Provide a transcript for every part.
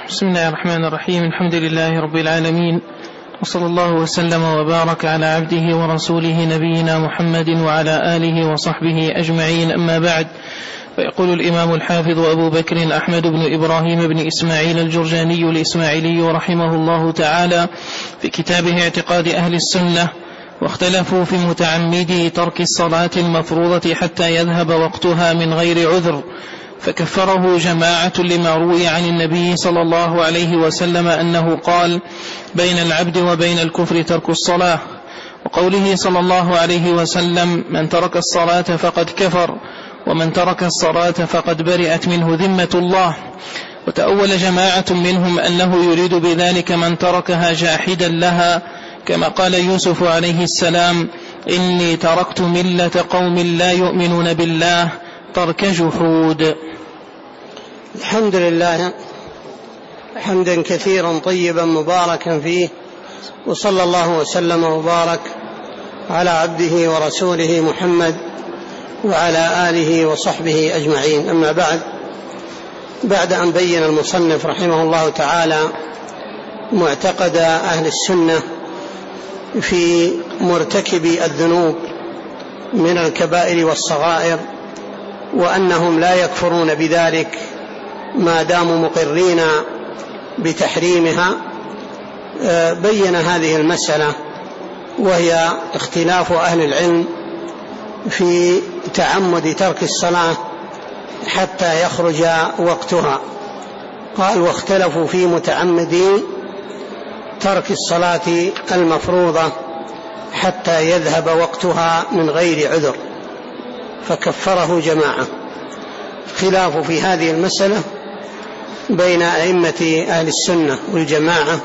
بسم الله الرحمن الرحيم. الحمد لله رب العالمين، وصلى الله وسلم وبارك على عبده ورسوله نبينا محمد وعلى آله وصحبه أجمعين، أما بعد. فيقول الإمام الحافظ أبو بكر أحمد بن إبراهيم بن إسماعيل الجرجاني الإسماعيلي رحمه الله تعالى في كتابه اعتقاد أهل السنة: واختلفوا في متعمدي ترك الصلاة المفروضة حتى يذهب وقتها من غير عذر، فكفره جماعة لما روي عن النبي صلى الله عليه وسلم أنه قال: بين العبد وبين الكفر ترك الصلاة، وقوله صلى الله عليه وسلم: من ترك الصلاة فقد كفر، ومن ترك الصلاة فقد برئت منه ذمة الله. وتأول جماعة منهم أنه يريد بذلك من تركها جاحدا لها، كما قال يوسف عليه السلام: إني تركت ملة قوم لا يؤمنون بالله ترك جحود. الحمد لله حمدا كثيرا طيبا مباركا فيه، وصلى الله وسلم وبارك على عبده ورسوله محمد وعلى آله وصحبه أجمعين، أما بعد أن بين المصنف رحمه الله تعالى معتقد أهل السنة في مرتكبي الذنوب من الكبائر والصغائر، وأنهم لا يكفرون بذلك ما داموا مقرين بتحريمها، بين هذه المسألة، وهي اختلاف أهل العلم في تعمد ترك الصلاة حتى يخرج وقتها. قال: واختلفوا في متعمدي ترك الصلاة المفروضة حتى يذهب وقتها من غير عذر، فكفره جماعة. خلاف في هذه المسألة بين أئمة أهل السنة والجماعة،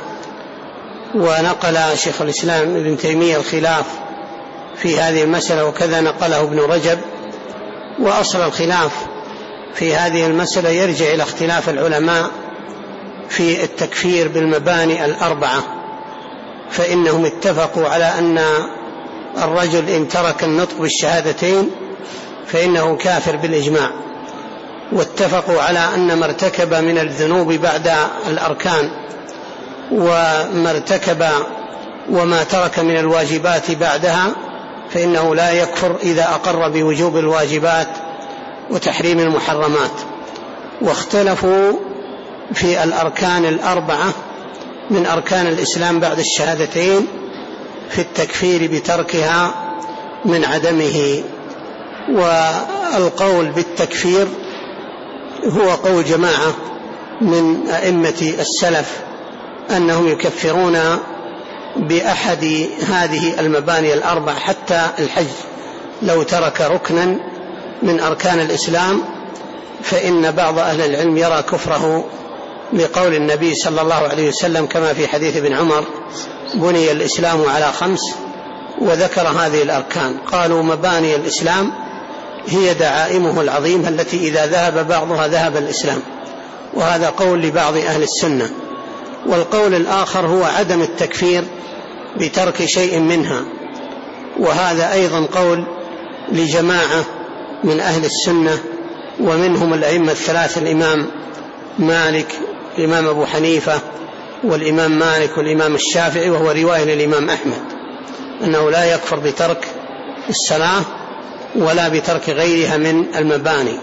ونقل شيخ الإسلام ابن تيمية الخلاف في هذه المسألة، وكذا نقله ابن رجب. وأصل الخلاف في هذه المسألة يرجع إلى اختلاف العلماء في التكفير بالمباني الأربعة، فإنهم اتفقوا على أن الرجل إن ترك النطق بالشهادتين فإنه كافر بالإجماع، واتفقوا على أن ما ارتكب من الذنوب بعد الأركان وما ترك من الواجبات بعدها فإنه لا يكفر إذا أقر بوجوب الواجبات وتحريم المحرمات. واختلفوا في الأركان الأربعة من أركان الإسلام بعد الشهادتين في التكفير بتركها من عدمه. والقول بالتكفير هو قول جماعة من أئمة السلف أنهم يكفرون بأحد هذه المباني الأربع، حتى الحج لو ترك ركنا من أركان الإسلام فإن بعض أهل العلم يرى كفره لقول النبي صلى الله عليه وسلم كما في حديث ابن عمر: بني الإسلام على 5، وذكر هذه الأركان. قالوا: مباني الإسلام هي دعائمه العظيمة التي إذا ذهب بعضها ذهب الإسلام. وهذا قول لبعض أهل السنة. والقول الآخر هو عدم التكفير بترك شيء منها، وهذا أيضا قول لجماعة من أهل السنة، ومنهم الأئمة الثلاثة: الإمام مالك، الإمام أبو حنيفة، والإمام مالك، والإمام الشافعي، وهو رواية للإمام أحمد أنه لا يكفر بترك الصلاة ولا بترك غيرها من المباني.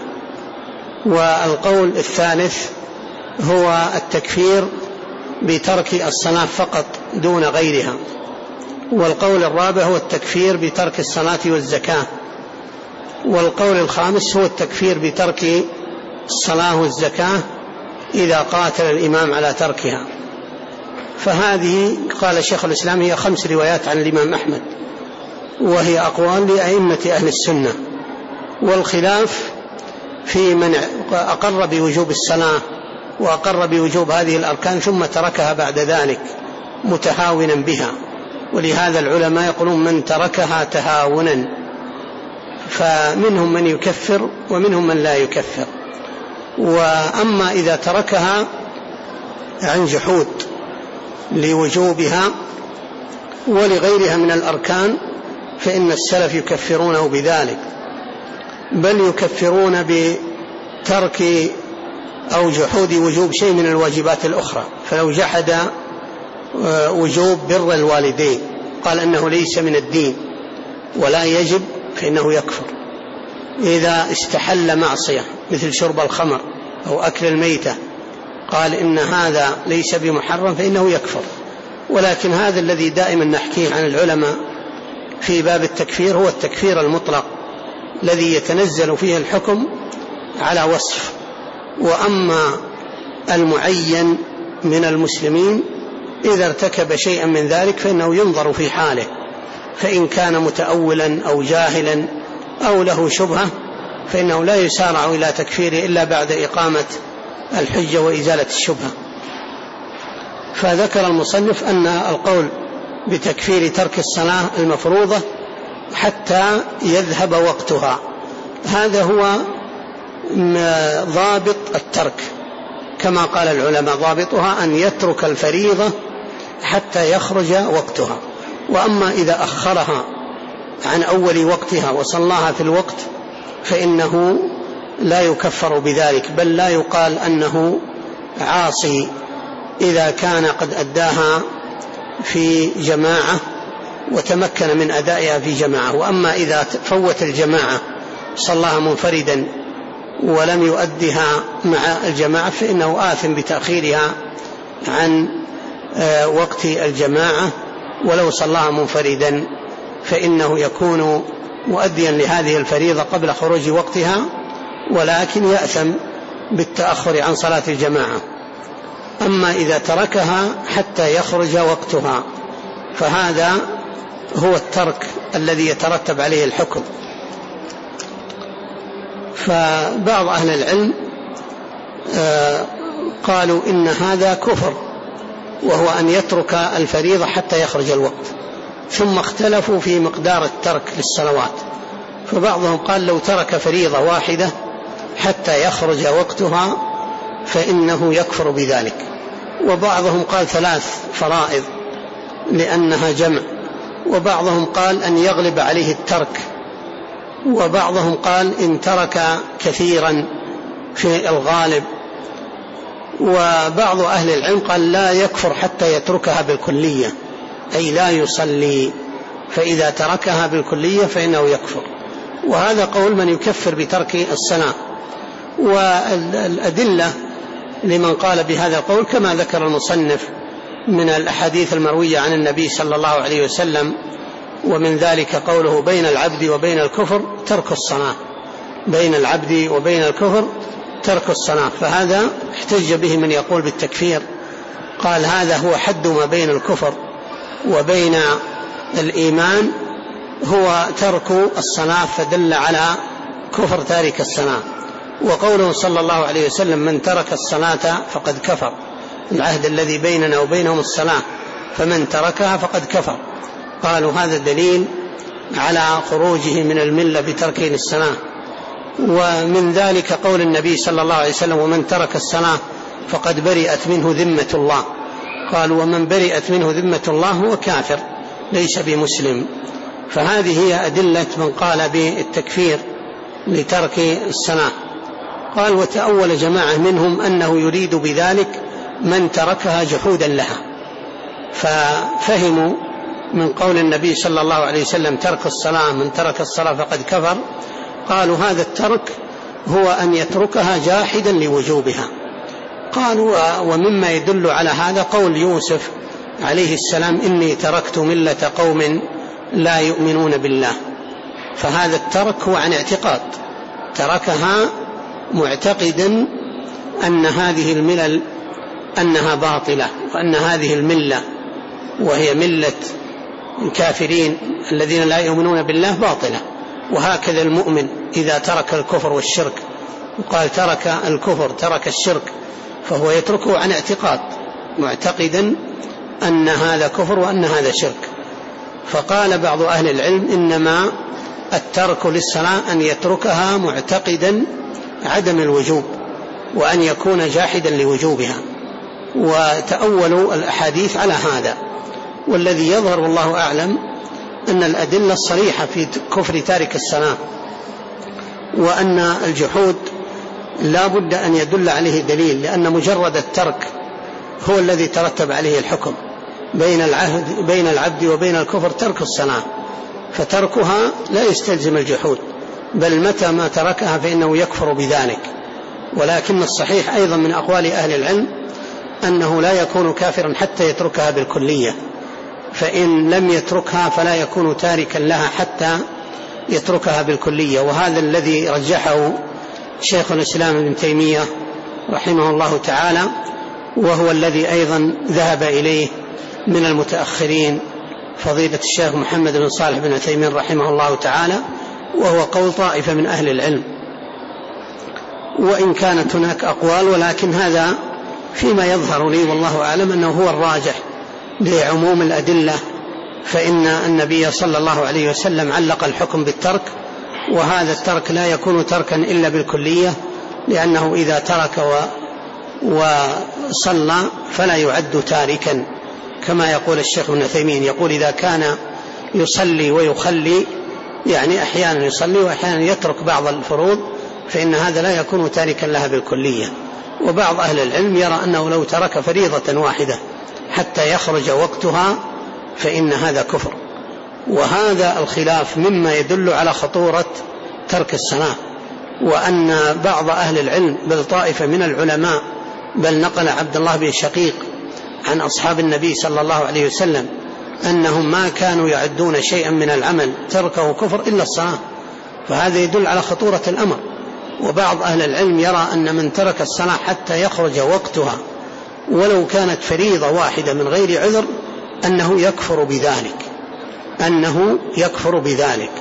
والقول الثالث هو التكفير بترك الصلاة فقط دون غيرها. والقول الرابع هو التكفير بترك الصلاة والزكاة. والقول الخامس هو التكفير بترك الصلاة والزكاة إذا قاتل الإمام على تركها. فهذه قال شيخ الإسلام هي 5 روايات عن الإمام أحمد، وهي أقوال لأئمة أهل السنة. والخلاف في من أقر بوجوب الصلاة وأقر بوجوب هذه الأركان ثم تركها بعد ذلك متهاونا بها، ولهذا العلماء يقولون من تركها تهاونا، فمنهم من يكفر ومنهم من لا يكفر. وأما إذا تركها عن جحود لوجوبها ولغيرها من الأركان فإن السلف يكفرونه بذلك، بل يكفرون بترك أو جحود وجوب شيء من الواجبات الأخرى. فلو جحد وجوب بر الوالدين قال أنه ليس من الدين ولا يجب فإنه يكفر. إذا استحل معصية مثل شرب الخمر أو أكل الميتة قال إن هذا ليس بمحرم فإنه يكفر. ولكن هذا الذي دائما نحكيه عن العلماء في باب التكفير هو التكفير المطلق الذي يتنزل فيه الحكم على وصف. وأما المعين من المسلمين إذا ارتكب شيئا من ذلك فإنه ينظر في حاله، فإن كان متأولا أو جاهلا أو له شبهة فإنه لا يسارع إلى تكفيره إلا بعد إقامة الحجة وإزالة الشبهة. فذكر المصنف أن القول بتكفير ترك الصلاة المفروضة حتى يذهب وقتها هذا هو ضابط الترك، كما قال العلماء ضابطها أن يترك الفريضة حتى يخرج وقتها. وأما إذا أخرها عن أول وقتها وصلاها في الوقت فإنه لا يكفر بذلك، بل لا يقال أنه عاصي إذا كان قد أداها في جماعة وتمكن من أدائها في جماعة. وأما إذا فوت الجماعة صلاها منفردا ولم يؤدها مع الجماعة فإنه آثم بتأخيرها عن وقت الجماعة، ولو صلاها منفردا فإنه يكون مؤديا لهذه الفريضة قبل خروج وقتها، ولكن يأثم بالتأخر عن صلاة الجماعة. أما إذا تركها حتى يخرج وقتها فهذا هو الترك الذي يترتب عليه الحكم. فبعض أهل العلم قالوا إن هذا كفر، وهو أن يترك الفريضة حتى يخرج الوقت. ثم اختلفوا في مقدار الترك للصلوات، فبعضهم قال لو ترك فريضة واحدة حتى يخرج وقتها فإنه يكفر بذلك، وبعضهم قال 3 فرائض لأنها جمع، وبعضهم قال أن يغلب عليه الترك، وبعضهم قال إن ترك كثيرا في الغالب، وبعض أهل العلم قال لا يكفر حتى يتركها بالكلية، أي لا يصلي، فإذا تركها بالكلية فإنه يكفر. وهذا قول من يكفر بترك الصلاة. والأدلة لمن قال بهذا القول كما ذكر المصنف من الأحاديث المروية عن النبي صلى الله عليه وسلم، ومن ذلك قوله بين العبد وبين الكفر ترك الصلاة، بين العبد وبين الكفر ترك الصلاة. فهذا احتج به من يقول بالتكفير، قال هذا هو حد ما بين الكفر وبين الإيمان هو ترك الصلاة، فدل على كفر تارك الصلاة. وقوله صلى الله عليه وسلم من ترك الصلاة فقد كفر، العهد الذي بيننا وبينهم الصلاة، فمن تركها فقد كفر. قالوا هذا دليل على خروجه من الملة بتركه للصلاة. ومن ذلك قول النبي صلى الله عليه وسلم ومن ترك الصلاة فقد برئت منه ذمة الله. قالوا ومن برئت منه ذمة الله هو كافر ليس بمسلم. فهذه هي أدلة من قال بالتكفير لترك الصلاة. قال وتأول جماعة منهم أنه يريد بذلك من تركها جحودا لها، ففهموا من قول النبي صلى الله عليه وسلم ترك الصلاة من ترك الصلاة فقد كفر، قالوا هذا الترك هو أن يتركها جاحدا لوجوبها. قالوا ومما يدل على هذا قول يوسف عليه السلام إني تركت ملة قوم لا يؤمنون بالله. فهذا الترك هو عن اعتقاد، تركها معتقدا أن هذه الملل أنها باطلة، وأن هذه الملة وهي ملة الكافرين الذين لا يؤمنون بالله باطلة. وهكذا المؤمن إذا ترك الكفر والشرك وقال ترك الكفر ترك الشرك فهو يتركه عن اعتقاد معتقدا أن هذا كفر وأن هذا شرك. فقال بعض أهل العلم إنما الترك للصلاة أن يتركها معتقدا عدم الوجوب وأن يكون جاحدا لوجوبها، وتأولوا الأحاديث على هذا. والذي يظهر والله أعلم أن الأدلة الصريحة في كفر تارك الصلاة وأن الجحود لا بد أن يدل عليه دليل، لأن مجرد الترك هو الذي ترتب عليه الحكم. بين العبد وبين الكفر ترك الصلاة، فتركها لا يستلزم الجحود، بل متى ما تركها فإنه يكفر بذلك. ولكن الصحيح أيضا من أقوال أهل العلم أنه لا يكون كافرا حتى يتركها بالكلية، فإن لم يتركها فلا يكون تاركا لها حتى يتركها بالكلية. وهذا الذي رجحه شيخ الإسلام ابن تيمية رحمه الله تعالى، وهو الذي أيضا ذهب إليه من المتأخرين فضيلة الشيخ محمد بن صالح بن عثيمين رحمه الله تعالى، وهو قول طائفة من أهل العلم، وإن كانت هناك أقوال، ولكن هذا فيما يظهر لي والله أعلم أنه هو الراجح لعموم الأدلة. فإن النبي صلى الله عليه وسلم علق الحكم بالترك، وهذا الترك لا يكون تركا إلا بالكلية، لأنه إذا ترك وصلى فلا يعد تاركا، كما يقول الشيخ ابن عثيمين، يقول إذا كان يصلي ويخلي، يعني أحيانا يصلي وأحيانا يترك بعض الفروض، فإن هذا لا يكون تاركا لها بالكلية. وبعض أهل العلم يرى أنه لو ترك فريضة واحدة حتى يخرج وقتها فإن هذا كفر. وهذا الخلاف مما يدل على خطورة ترك الصلاة، وأن بعض أهل العلم بل طائفة من العلماء، بل نقل عبد الله بن شقيق عن أصحاب النبي صلى الله عليه وسلم أنهم ما كانوا يعدون شيئا من العمل تركه كفر إلا الصلاة، فهذا يدل على خطورة الأمر. وبعض أهل العلم يرى أن من ترك الصلاة حتى يخرج وقتها ولو كانت فريضة واحدة من غير عذر أنه يكفر بذلك،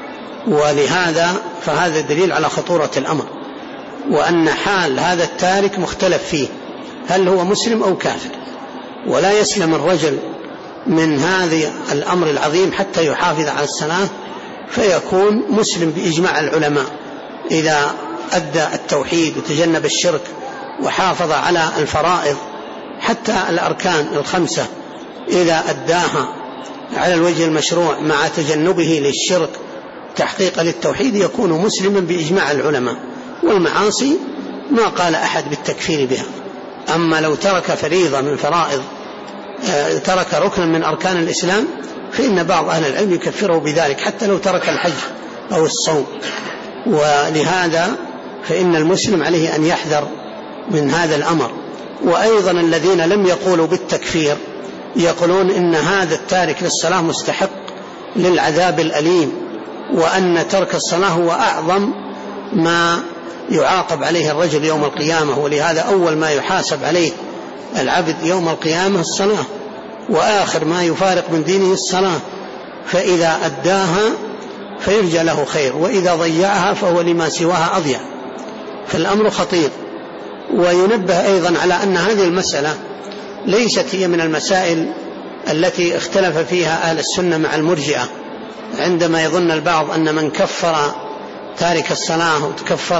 ولهذا فهذا دليل على خطورة الأمر، وأن حال هذا التارك مختلف فيه، هل هو مسلم أو كافر. ولا يسلم الرجل من هذا الأمر العظيم حتى يحافظ على الصلاة فيكون مسلم بإجماع العلماء، إذا أدى التوحيد وتجنب الشرك وحافظ على الفرائض حتى الأركان الخمسة إذا أداها على الوجه المشروع مع تجنبه للشرك تحقيق للتوحيد يكون مسلما بإجماع العلماء. والمعاصي ما قال أحد بالتكفير بها. أما لو ترك فريضة من فرائض، ترك ركنا من أركان الإسلام، فإن بعض أهل العلم يكفره بذلك حتى لو ترك الحج أو الصوم. ولهذا فإن المسلم عليه أن يحذر من هذا الأمر. وأيضا الذين لم يقولوا بالتكفير يقولون إن هذا التارك للصلاة مستحق للعذاب الأليم، وأن ترك الصلاة هو أعظم ما يعاقب عليه الرجل يوم القيامة، ولهذا أول ما يحاسب عليه العبد يوم القيامة الصلاة، وآخر ما يفارق من دينه الصلاة، فإذا أداها فيرجى له خير، وإذا ضيعها فهو لما سواها أضيع. فالأمر خطير. وينبه أيضا على أن هذه المسألة ليست هي من المسائل التي اختلف فيها أهل السنة مع المرجئة، عندما يظن البعض أن من كفر تارك الصلاة وتكفر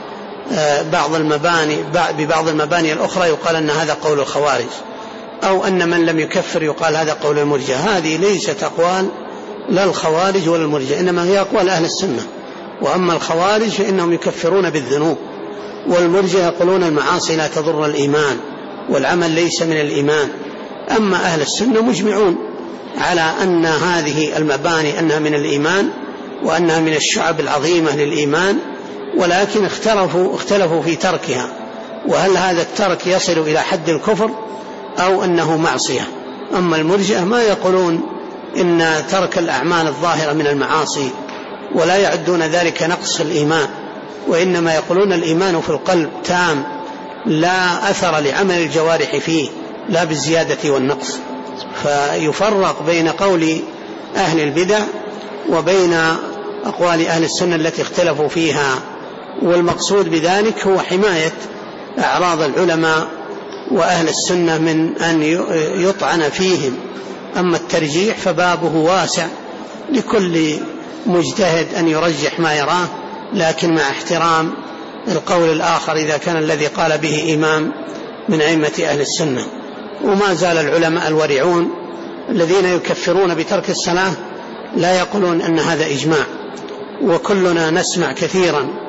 بعض المباني ببعض المباني الأخرى يقال أن هذا قول الخوارج، أو أن من لم يكفر يقال هذا قول المرجئة. هذه ليست أقوال لا الخوارج ولا المرجئة، إنما هي أقوال أهل السنة. وأما الخوارج فإنهم يكفرون بالذنوب، والمرجئة يقولون المعاصي لا تضر الإيمان والعمل ليس من الإيمان. أما أهل السنة مجمعون على أن هذه المباني أنها من الإيمان وأنها من الشعب العظيمة للإيمان، ولكن اختلفوا في تركها، وهل هذا الترك يصل إلى حد الكفر أو أنه معصية. أما المرجئة ما يقولون إن ترك الأعمال الظاهرة من المعاصي، ولا يعدون ذلك نقص الإيمان، وإنما يقولون الإيمان في القلب تام لا أثر لعمل الجوارح فيه، لا بالزيادة والنقص. فيفرق بين قول أهل البدع وبين أقوال أهل السنة التي اختلفوا فيها، والمقصود بذلك هو حماية أعراض العلماء وأهل السنة من أن يطعن فيهم. أما الترجيح فبابه واسع لكل مجتهد أن يرجح ما يراه، لكن مع احترام القول الآخر إذا كان الذي قال به إمام من أئمة أهل السنة. وما زال العلماء الورعون الذين يكفرون بترك الصلاة لا يقولون أن هذا إجماع، وكلنا نسمع كثيرا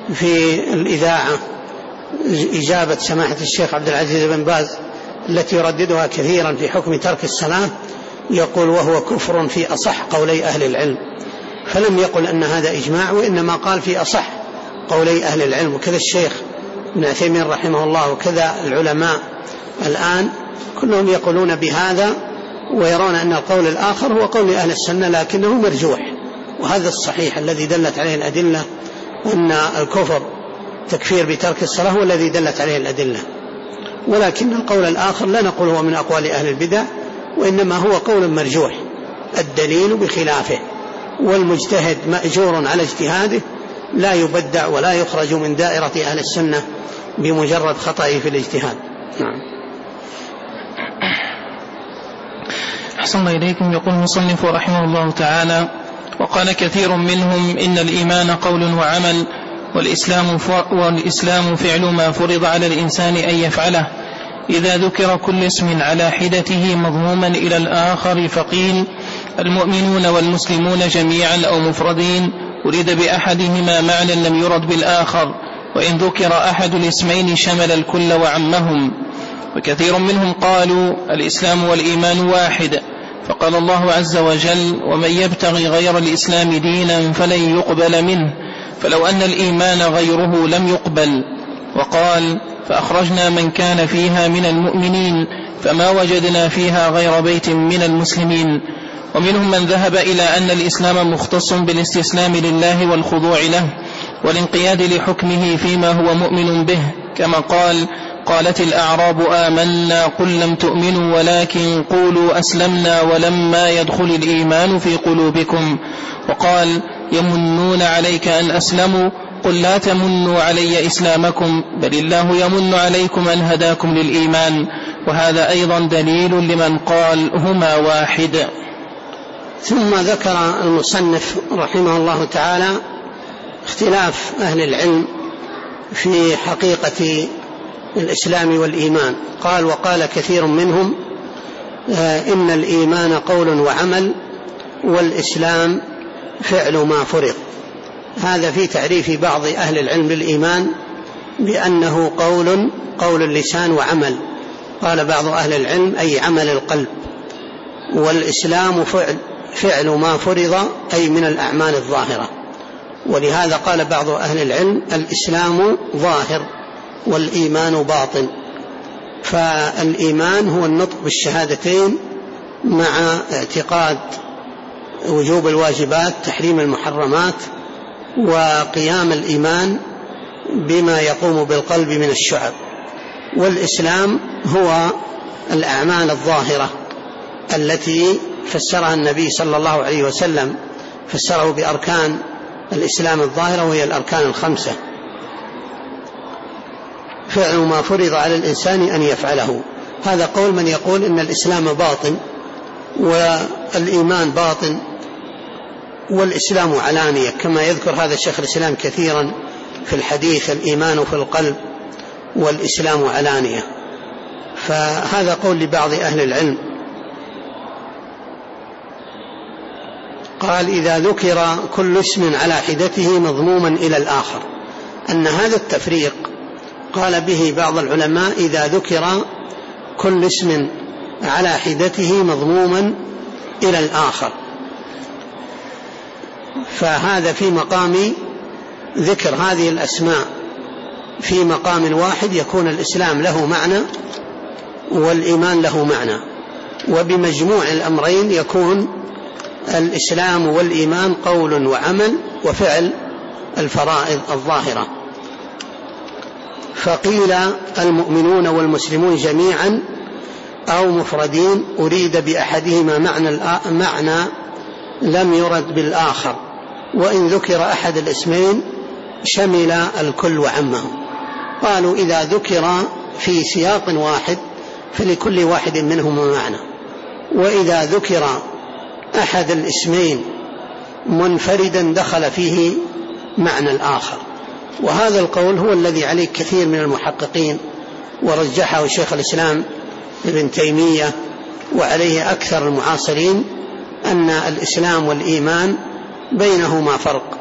في الإذاعة إجابة سماحة الشيخ عبد العزيز بن باز التي يرددها كثيرا في حكم ترك الصلاة، يقول وهو كفر في أصح قولي أهل العلم، فلم يقل أن هذا إجماع، وإنما قال في أصح قولي أهل العلم. وكذا الشيخ ابن عثيمين رحمه الله وكذا العلماء الآن كلهم يقولون بهذا، ويرون أن القول الآخر هو قول أهل السنة لكنه مرجوح، وهذا الصحيح الذي دلت عليه الأدلة، أن الكفر تكفير بترك الصلاة هو الذي دلت عليه الأدلة. ولكن القول الآخر لا نقول هو من أقوال أهل البدع، وإنما هو قول مرجوح الدليل بخلافه، والمجتهد مأجور على اجتهاده لا يبدع ولا يخرج من دائرة أهل السنة بمجرد خطأه في الاجتهاد. نعم. أحسن الله إليكم. يقول المصنف رحمه الله تعالى: وقال كثير منهم إن الإيمان قول وعمل، والإسلام فعل ما فرض على الإنسان أن يفعله. إذا ذكر كل اسم على حدته مضموما إلى الآخر فقيل المؤمنون والمسلمون جميعا أو مفردين، أريد بأحدهما معنى لم يرد بالآخر، وإن ذكر أحد الاسمين شمل الكل وعمهم. وكثير منهم قالوا الإسلام والإيمان واحد، فقال الله عز وجل: ومن يبتغي غير الإسلام دينا فلن يقبل منه، فلو أن الإيمان غيره لم يقبل. وقال: فأخرجنا من كان فيها من المؤمنين فما وجدنا فيها غير بيت من المسلمين. ومنهم من ذهب إلى أن الإسلام مختص بالاستسلام لله والخضوع له والانقياد لحكمه فيما هو مؤمن به، كما قالت الأعراب آمنا قل لم تؤمنوا ولكن قولوا أسلمنا ولما يدخل الإيمان في قلوبكم. وقال: يمنون عليك أن أسلموا قل لا تمنوا علي إسلامكم بل الله يمن عليكم أن هداكم للإيمان. وهذا أيضا دليل لمن قال هما واحد. ثم ذكر المصنف رحمه الله تعالى اختلاف أهل العلم في حقيقة الإسلام والإيمان. قال: وقال كثير منهم إن الإيمان قول وعمل، والإسلام فعل ما فرض. هذا في تعريف بعض أهل العلم للإيمان بأنه قول اللسان وعمل. قال بعض أهل العلم أي عمل القلب، والإسلام فعل ما فرض أي من الأعمال الظاهرة. ولهذا قال بعض أهل العلم الإسلام ظاهر والإيمان باطن. فالإيمان هو النطق بالشهادتين مع اعتقاد وجوب الواجبات تحريم المحرمات، وقيام الإيمان بما يقوم بالقلب من الشعب. والإسلام هو الأعمال الظاهرة التي فسرها النبي صلى الله عليه وسلم، فسره بأركان الإسلام الظاهرة وهي الأركان الخمسة. فعل ما فرض على الإنسان أن يفعله. هذا قول من يقول إن الإسلام باطن والإيمان باطن والإسلام علانية، كما يذكر هذا الشيخ الإسلام كثيرا في الحديث: الإيمان في القلب والإسلام علانية. فهذا قول لبعض أهل العلم. قال: إذا ذكر كل اسم على حدته مضموما إلى الآخر، أن هذا التفريق قال به بعض العلماء إذا ذكر كل اسم على حدته مضموما إلى الآخر، فهذا في مقام ذكر هذه الأسماء في مقام واحد يكون الإسلام له معنى والإيمان له معنى، وبمجموع الأمرين يكون الإسلام والإيمان قول وعمل وفعل الفرائض الظاهرة. فقيل المؤمنون والمسلمون جميعا أو مفردين، أريد بأحدهما معنى لم يرد بالآخر، وإن ذكر أحد الاسمين شمل الكل وعمه. قالوا إذا ذكر في سياق واحد فلكل واحد منهما معنى، وإذا ذكر أحد الاسمين منفردا دخل فيه معنى الآخر. وهذا القول هو الذي عليه كثير من المحققين، ورجحه شيخ الإسلام ابن تيمية، وعليه أكثر المعاصرين، أن الإسلام والإيمان بينهما فرق،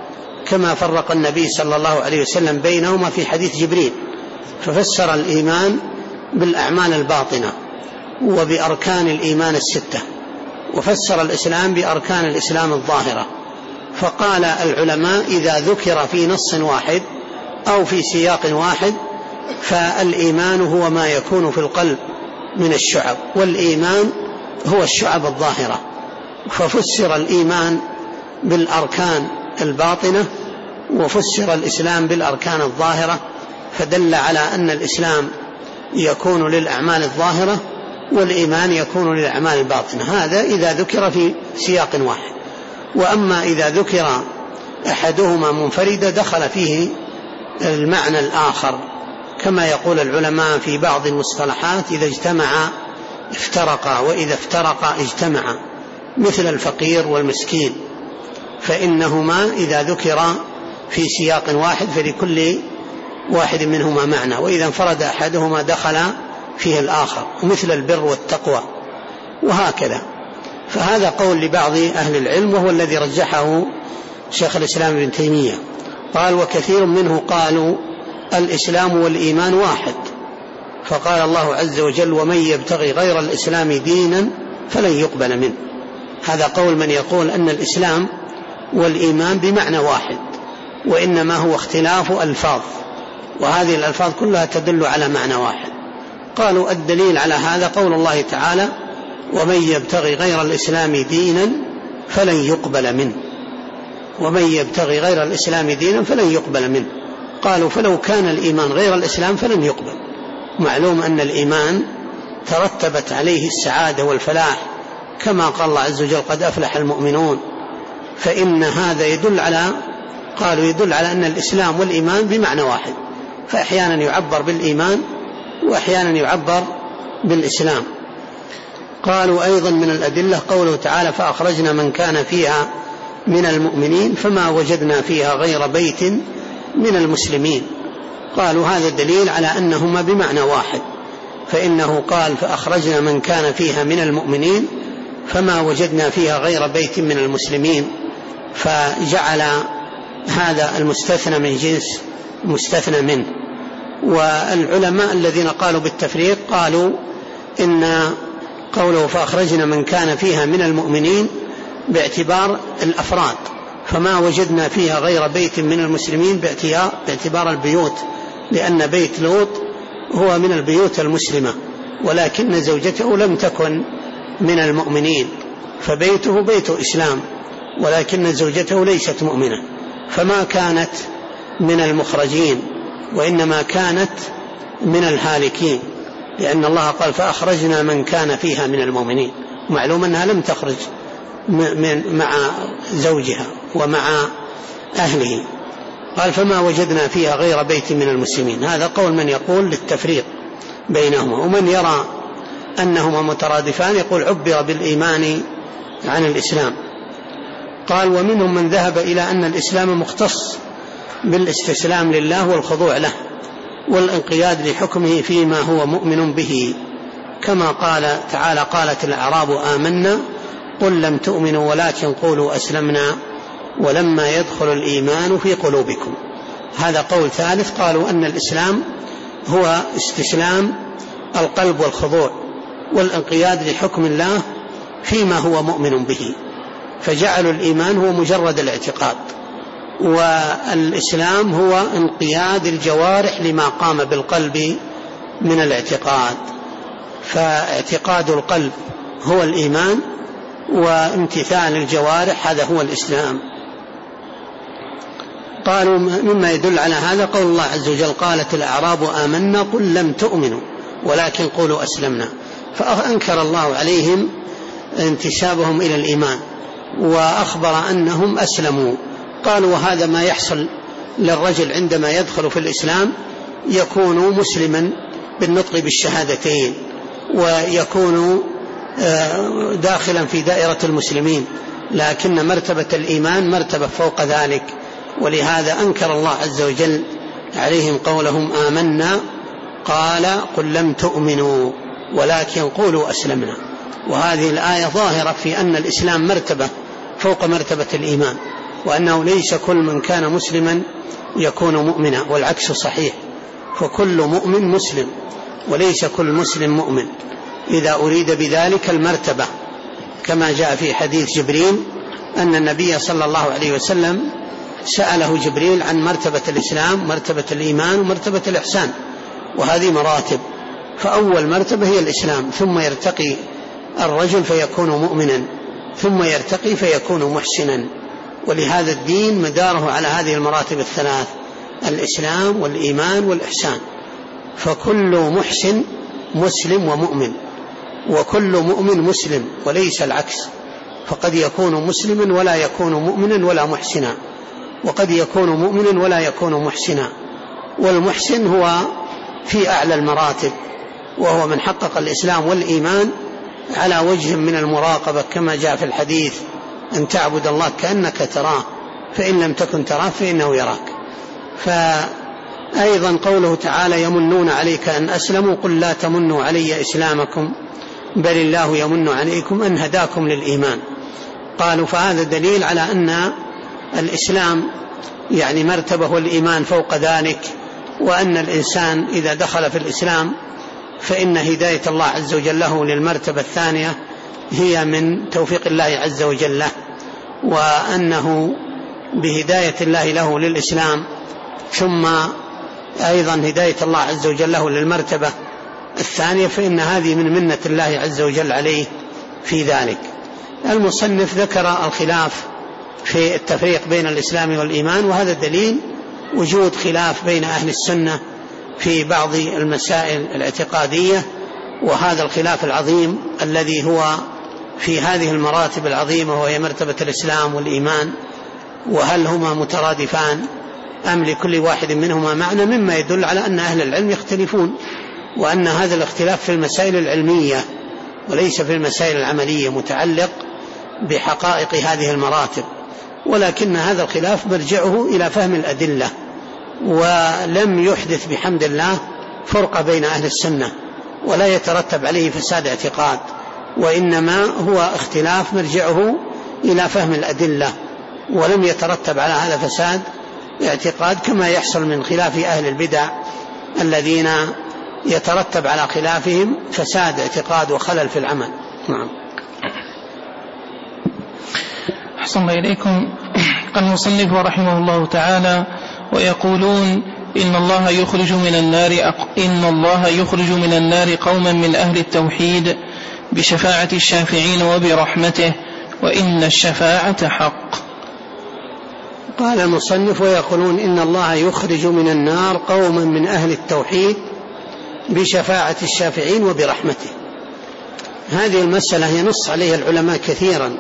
كما فرق النبي صلى الله عليه وسلم بينهما في حديث جبريل، ففسر الإيمان بالأعمال الباطنة وبأركان الإيمان الستة، وفسر الإسلام بأركان الإسلام الظاهرة. فقال العلماء إذا ذكر في نص واحد أو في سياق واحد فالإيمان هو ما يكون في القلب من الشعب، والإيمان هو الشعب الظاهرة. ففسر الإيمان بالأركان الباطنة وفسر الإسلام بالأركان الظاهرة، فدل على أن الإسلام يكون للأعمال الظاهرة والإيمان يكون للأعمال الباطنة. هذا إذا ذكر في سياق واحد. وأما إذا ذكر أحدهما منفردا دخل فيه المعنى الآخر، كما يقول العلماء في بعض المصطلحات إذا اجتمعا افترقا وإذا افترقا اجتمعا، مثل الفقير والمسكين، فإنهما إذا ذكرا في سياق واحد فلكل واحد منهما معنى، وإذا انفرد أحدهما دخل فيه الآخر، مثل البر والتقوى وهكذا. فهذا قول لبعض أهل العلم وهو الذي رجحه شيخ الإسلام ابن تيمية. قال وكثير منه قالوا الإسلام والإيمان واحد، فقال الله عز وجل ومن يبتغي غير الإسلام دينا فلن يقبل منه. هذا قول من يقول أن الإسلام والإيمان بمعنى واحد، وإنما هو اختلاف ألفاظ، وهذه الألفاظ كلها تدل على معنى واحد. قالوا الدليل على هذا قول الله تعالى ومن يبتغي غير الإسلام دينا فلن يقبل منه، ومن يبتغي غير الإسلام دينا فلن يقبل منه. قالوا فلو كان الإيمان غير الإسلام فلن يقبل. معلوم أن الإيمان ترتبت عليه السعادة والفلاح، كما قال الله عز وجل قد أفلح المؤمنون. فإن هذا يدل على أن الإسلام والإيمان بمعنى واحد، فأحيانا يعبر بالإيمان وأحيانا يعبر بالإسلام. قالوا أيضا من الأدلة قوله تعالى فأخرجنا من كان فيها من المؤمنين فما وجدنا فيها غير بيت من المسلمين. قالوا هذا دليل على أنهما بمعنى واحد، فإنه قال فأخرجنا من كان فيها من المؤمنين فما وجدنا فيها غير بيت من المسلمين، فجعل هذا المستثنى من جنس مستثنى منه. والعلماء الذين قالوا بالتفريق قالوا إن قوله فأخرجنا من كان فيها من المؤمنين باعتبار الأفراد، فما وجدنا فيها غير بيت من المسلمين باعتبار البيوت، لأن بيت لوط هو من البيوت المسلمة، ولكن زوجته لم تكن من المؤمنين، فبيته بيت إسلام، ولكن زوجته ليست مؤمنة، فما كانت من المخرجين وإنما كانت من الهالكين، لأن الله قال فأخرجنا من كان فيها من المؤمنين. معلوم أنها لم تخرج مع زوجها ومع أهله. قال فما وجدنا فيها غير بيت من المسلمين. هذا قول من يقول للتفريق بينهما، ومن يرى أنهما مترادفان يقول عبر بالإيمان عن الإسلام. قال ومنهم من ذهب إلى أن الإسلام مختص بالاستسلام لله والخضوع له والانقياد لحكمه فيما هو مؤمن به، كما قال تعالى قالت الأعراب آمنا قل لم تؤمنوا ولكن قولوا أسلمنا ولما يدخل الإيمان في قلوبكم. هذا قول ثالث، قالوا أن الإسلام هو استسلام القلب والخضوع والانقياد لحكم الله فيما هو مؤمن به، فجعلوا الإيمان هو مجرد الاعتقاد، والإسلام هو انقياد الجوارح لما قام بالقلب من الاعتقاد، فاعتقاد القلب هو الإيمان وامتثال الجوارح هذا هو الإسلام. قالوا مما يدل على هذا قول الله عز وجل قالت الأعراب آمنا قل لم تؤمنوا ولكن قولوا أسلمنا، فأنكر الله عليهم انتسابهم إلى الإيمان وأخبر أنهم أسلموا. قالوا وهذا ما يحصل للرجل عندما يدخل في الإسلام، يكون مسلما بالنطق بالشهادتين ويكون داخلا في دائرة المسلمين، لكن مرتبة الإيمان مرتبة فوق ذلك، ولهذا أنكر الله عز وجل عليهم قولهم آمنا قال قل لم تؤمنوا ولكن قولوا أسلمنا. وهذه الآية ظاهرة في أن الإسلام مرتبة فوق مرتبة الإيمان، وأنه ليس كل من كان مسلما يكون مؤمنا، والعكس صحيح، فكل مؤمن مسلم وليس كل مسلم مؤمن، إذا أريد بذلك المرتبة، كما جاء في حديث جبريل أن النبي صلى الله عليه وسلم سأله جبريل عن مرتبة الإسلام، مرتبة الإيمان، ومرتبة الإحسان، وهذه مراتب، فأول مرتبة هي الإسلام، ثم يرتقي الرجل فيكون مؤمنا، ثم يرتقي فيكون محسنا، ولهذا الدين مداره على هذه المراتب الثلاث: الإسلام والإيمان والإحسان. فكل محسن مسلم ومؤمن، وكل مؤمن مسلم، وليس العكس، فقد يكون مسلما ولا يكون مؤمنا ولا محسنا، وقد يكون مؤمنا ولا يكون محسنا. والمحسن هو في أعلى المراتب، وهو من حقق الإسلام والإيمان على وجه من المراقبة، كما جاء في الحديث: أن تعبد الله كأنك تراه فإن لم تكن تراه فإنه يراك. فأيضا قوله تعالى: يمنون عليك أن أسلموا، قل لا تمنوا علي إسلامكم بل الله يمن عليكم أن هداكم للإيمان. قالوا فهذا دليل على أن الإسلام يعني مرتبة، والإيمان فوق ذلك، وأن الإنسان إذا دخل في الإسلام فإن هداية الله عز وجل له للمرتبة الثانية هي من توفيق الله عز وجل له، وأنه بهداية الله له للإسلام ثم أيضا هداية الله عز وجل له للمرتبة الثانية، فإن هذه من منة الله عز وجل عليه في ذلك. المصنف ذكر الخلاف في التفريق بين الإسلام والإيمان، وهذا الدليل وجود خلاف بين أهل السنة في بعض المسائل الاعتقادية، وهذا الخلاف العظيم الذي هو في هذه المراتب العظيمة، وهي مرتبة الإسلام والإيمان، وهل هما مترادفان أم لكل واحد منهما معنى، مما يدل على أن أهل العلم يختلفون، وأن هذا الاختلاف في المسائل العلمية وليس في المسائل العملية، متعلق بحقائق هذه المراتب، ولكن هذا الخلاف مرجعه إلى فهم الأدلة، ولم يحدث بحمد الله فرقة بين أهل السنة، ولا يترتب عليه فساد اعتقاد، وإنما هو اختلاف مرجعه إلى فهم الأدلة، ولم يترتب على هذا فساد اعتقاد، كما يحصل من خلاف أهل البدع الذين يترتب على خلافهم فساد اعتقاد وخلل في العمل. نعم. أحسن الله إليكم. قال المصنف رحمه الله تعالى: ويقولون إن الله يخرج من النار قوما من أهل التوحيد بشفاعة الشافعين وبرحمته، وإن الشفاعة حق. قال المصنف: ويقولون إن الله يخرج من النار قوما من أهل التوحيد بشفاعة الشافعين وبرحمته. هذه المسألة ينص عليها العلماء كثيرا،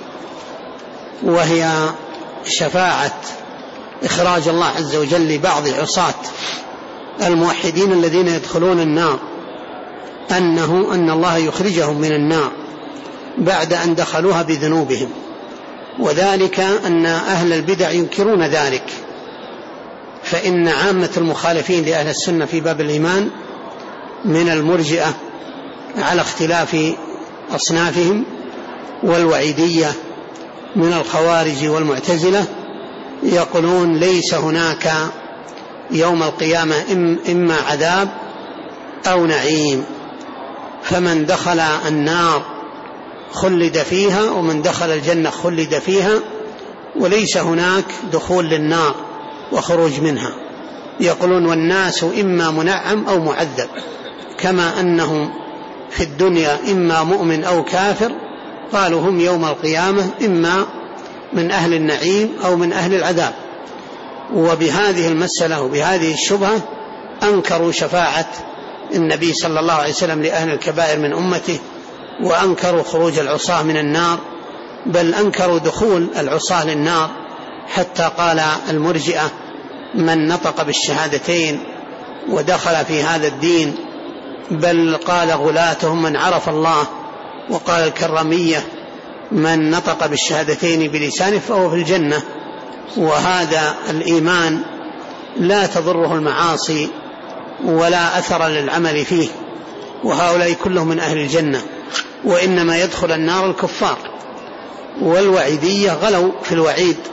وهي شفاعة إخراج الله عز وجل لبعض عصاة الموحدين الذين يدخلون النار، أن الله يخرجهم من النار بعد أن دخلوها بذنوبهم، وذلك أن أهل البدع ينكرون ذلك، فإن عامة المخالفين لأهل السنة في باب الإيمان من المرجئة على اختلاف أصنافهم، والوعيدية من الخوارج والمعتزلة، يقولون ليس هناك يوم القيامة إما عذاب أو نعيم، فمن دخل النار خلد فيها، ومن دخل الجنة خلد فيها، وليس هناك دخول للنار وخروج منها. يقولون والناس إما منعم أو معذب، كما أنهم في الدنيا إما مؤمن أو كافر، قالوا هم يوم القيامة إما من أهل النعيم أو من أهل العذاب. وبهذه المسألة وبهذه الشبهة أنكروا شفاعة النبي صلى الله عليه وسلم لأهل الكبائر من أمته، وأنكروا خروج العصاة من النار، بل أنكروا دخول العصاة للنار، حتى قال المرجئة من نطق بالشهادتين ودخل في هذا الدين، بل قال غلاتهم من عرف الله، وقال الكرمية من نطق بالشهادتين بلسانه فهو في الجنة. وهذا الإيمان لا تضره المعاصي ولا أثر للعمل فيه، وهؤلاء كلهم من أهل الجنة، وإنما يدخل النار الكفار. والوعيدية غلوا في الوعيد،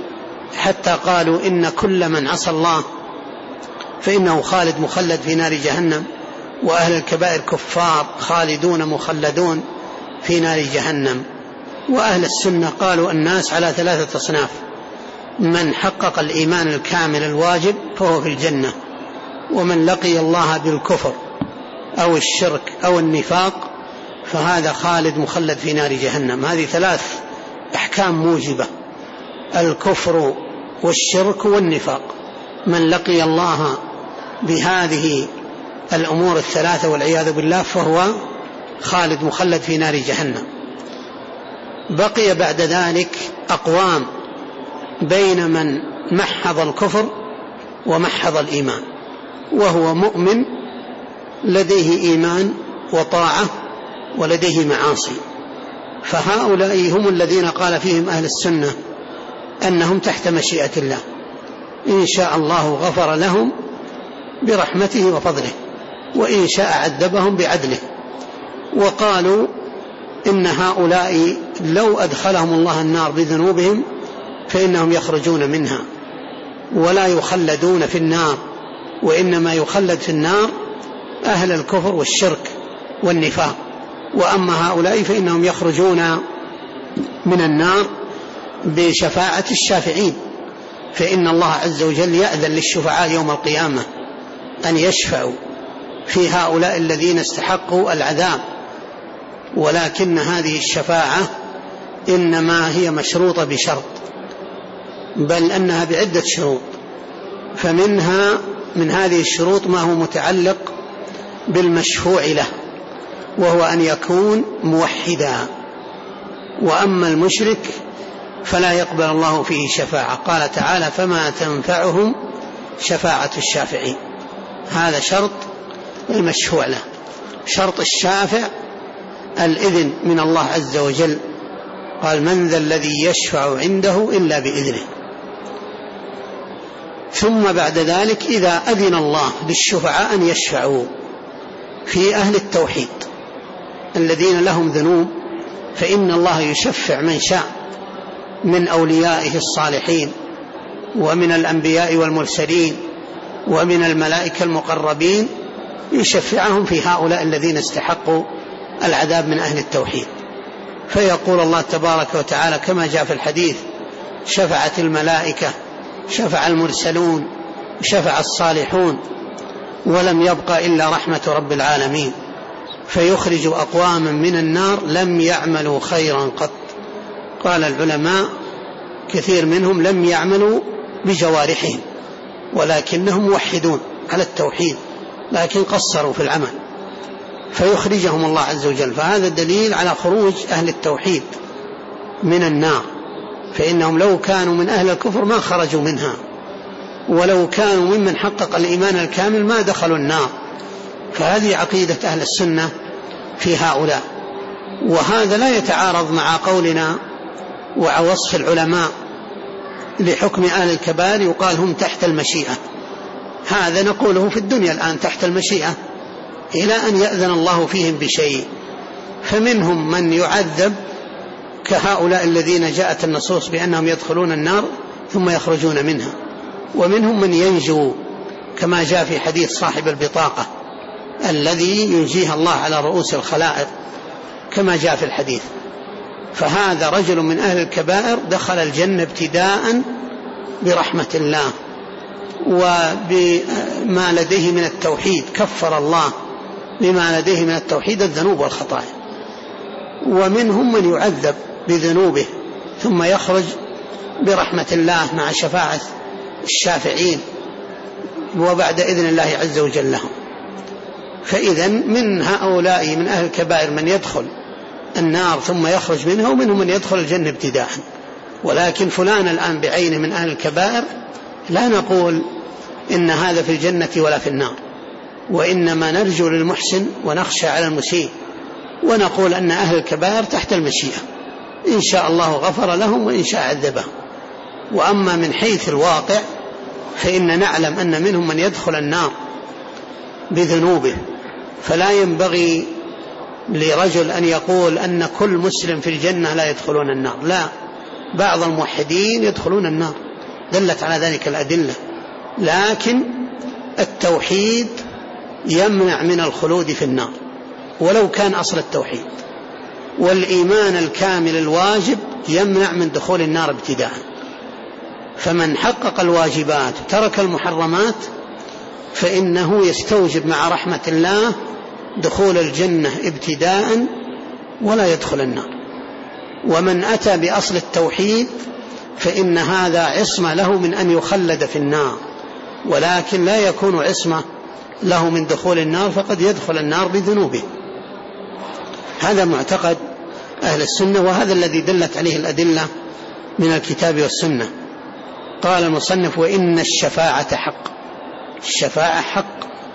حتى قالوا إن كل من عصى الله فإنه خالد مخلد في نار جهنم، وأهل الكبائر كفار خالدون مخلدون في نار جهنم. وأهل السنة قالوا الناس على 3 أصناف: من حقق الإيمان الكامل الواجب فهو في الجنة، ومن لقي الله بالكفر أو الشرك أو النفاق فهذا خالد مخلد في نار جهنم. هذه 3 أحكام موجبة: الكفر والشرك والنفاق. من لقي الله بهذه الأمور 3 والعياذ بالله فهو خالد مخلد في نار جهنم. بقي بعد ذلك أقوام بين من محض الكفر ومحض الإيمان، وهو مؤمن لديه إيمان وطاعة ولديه معاصي، فهؤلاء هم الذين قال فيهم أهل السنة أنهم تحت مشيئة الله، إن شاء الله غفر لهم برحمته وفضله، وإن شاء عذبهم بعدله. وقالوا إن هؤلاء لو أدخلهم الله النار بذنوبهم فإنهم يخرجون منها ولا يخلدون في النار، وإنما يخلد في النار أهل الكفر والشرك والنفاق، وأما هؤلاء فإنهم يخرجون من النار بشفاعة الشافعين، فإن الله عز وجل يأذن للشفعاء يوم القيامة أن يشفعوا في هؤلاء الذين استحقوا العذاب، ولكن هذه الشفاعة إنما هي مشروطة بشرط، بل أنها بعدة شروط. فمنها من هذه الشروط ما هو متعلق بالمشفوع له، وهو أن يكون موحدا، وأما المشرك فلا يقبل الله فيه شفاعة. قال تعالى: فما تنفعهم شفاعة الشافعين. هذا شرط المشفوع له. شرط الشافع الإذن من الله عز وجل، قال: من ذا الذي يشفع عنده إلا بإذنه. ثم بعد ذلك إذا أذن الله للشفعاء أن يشفعوا في أهل التوحيد الذين لهم ذنوب، فإن الله يشفع من شاء من أوليائه الصالحين ومن الأنبياء والمرسلين ومن الملائكة المقربين، يشفعهم في هؤلاء الذين استحقوا العذاب من أهل التوحيد. فيقول الله تبارك وتعالى كما جاء في الحديث: شفعت الملائكة، شفع المرسلون، شفع الصالحون، ولم يبق إلا رحمة رب العالمين، فيخرج أقواما من النار لم يعملوا خيرا قط. قال العلماء: كثير منهم لم يعملوا بجوارحهم ولكنهم موحدون على التوحيد، لكن قصروا في العمل، فيخرجهم الله عز وجل. فهذا دليل على خروج أهل التوحيد من النار، فإنهم لو كانوا من أهل الكفر ما خرجوا منها، ولو كانوا ممن حقق الإيمان الكامل ما دخلوا النار. فهذه عقيدة أهل السنة في هؤلاء. وهذا لا يتعارض مع قولنا ووصف العلماء لحكم أهل الكبائر، يقال هم تحت المشيئة. هذا نقوله في الدنيا الآن تحت المشيئة إلى أن يأذن الله فيهم بشيء. فمنهم من يعذب كهؤلاء الذين جاءت النصوص بأنهم يدخلون النار ثم يخرجون منها، ومنهم من ينجو كما جاء في حديث صاحب البطاقة الذي ينجيه الله على رؤوس الخلائق كما جاء في الحديث. فهذا رجل من أهل الكبائر دخل الجنة ابتداء برحمة الله وبما لديه من التوحيد، كفر الله بما لديه من التوحيد الذنوب والخطايا. ومنهم من يعذب بذنوبه ثم يخرج برحمة الله مع شفاعة الشافعين وبعد إذن الله عز وجل لهم. فإذا من هؤلاء من أهل الكبائر من يدخل النار ثم يخرج منها، ومنهم من يدخل الجنة ابتداء. ولكن فلان الآن بعينه من أهل الكبائر لا نقول إن هذا في الجنة ولا في النار، وإنما نرجو للمحسن ونخشى على المسيء، ونقول أن أهل الكبائر تحت المشيئة، إن شاء الله غفر لهم وإن شاء عذبهم. وأما من حيث الواقع فإن نعلم أن منهم من يدخل النار بذنوبه، فلا ينبغي لرجل أن يقول أن كل مسلم في الجنة لا يدخلون النار. لا، بعض الموحدين يدخلون النار دلت على ذلك الأدلة، لكن التوحيد يمنع من الخلود في النار ولو كان أصل التوحيد، والإيمان الكامل الواجب يمنع من دخول النار ابتداء. فمن حقق الواجبات وترك المحرمات فإنه يستوجب مع رحمة الله دخول الجنة ابتداء ولا يدخل النار. ومن أتى بأصل التوحيد فإن هذا عصمة له من أن يخلد في النار، ولكن لا يكون عصمة له من دخول النار، فقد يدخل النار بذنوبه. هذا معتقد أهل السنة، وهذا الذي دلت عليه الأدلة من الكتاب والسنة. قال المصنف: وإن الشفاعة حق. الشفاعة حق،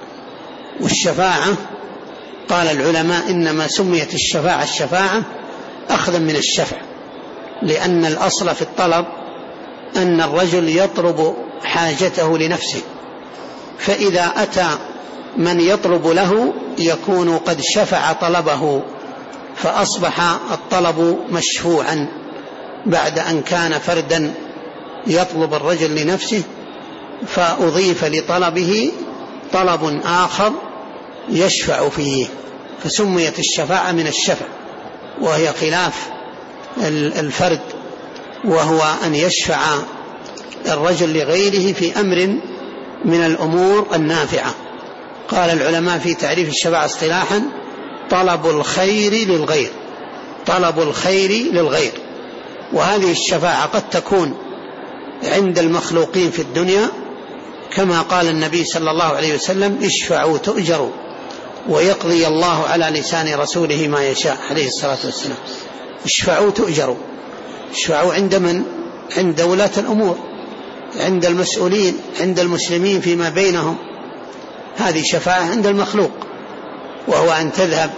والشفاعة قال العلماء إنما سميت الشفاعة أخذا من الشفع، لأن الأصل في الطلب أن الرجل يطلب حاجته لنفسه، فإذا أتى من يطلب له يكون قد شفع طلبه، فأصبح الطلب مشفوعا بعد أن كان فردا يطلب الرجل لنفسه، فأضيف لطلبه طلب آخر يشفع فيه، فسميت الشفاعة من الشفع، وهي خلاف الفرد، وهو أن يشفع الرجل لغيره في أمر من الأمور النافعة. قال العلماء في تعريف الشفاعة اصطلاحا: طلب الخير للغير، طلب الخير للغير. وهذه الشفاعة قد تكون عند المخلوقين في الدنيا، كما قال النبي صلى الله عليه وسلم: اشفعوا تؤجروا، ويقضي الله على لسان رسوله ما يشاء عليه الصلاة والسلام. اشفعوا تؤجروا. اشفعوا عند من؟ عند ولاة الأمور، عند المسؤولين، عند المسلمين فيما بينهم. هذه شفاعة عند المخلوق، وهو أن تذهب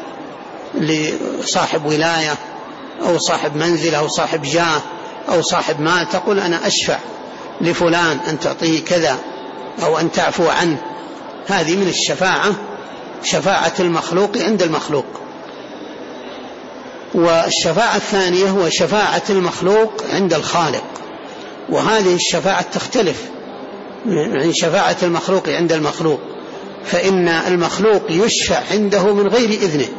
لصاحب ولاية أو صاحب منزل أو صاحب جاه أو صاحب مال، تقول: أنا أشفع لفلان أن تعطيه كذا أو أن تعفو عنه. هذه من الشفاعة، شفاعة المخلوق عند المخلوق. والشفاعة الثانية هو شفاعة المخلوق عند الخالق، وهذه الشفاعة تختلف عن شفاعة المخلوق عند المخلوق، فإن المخلوق يشفع عنده من غير إذنه،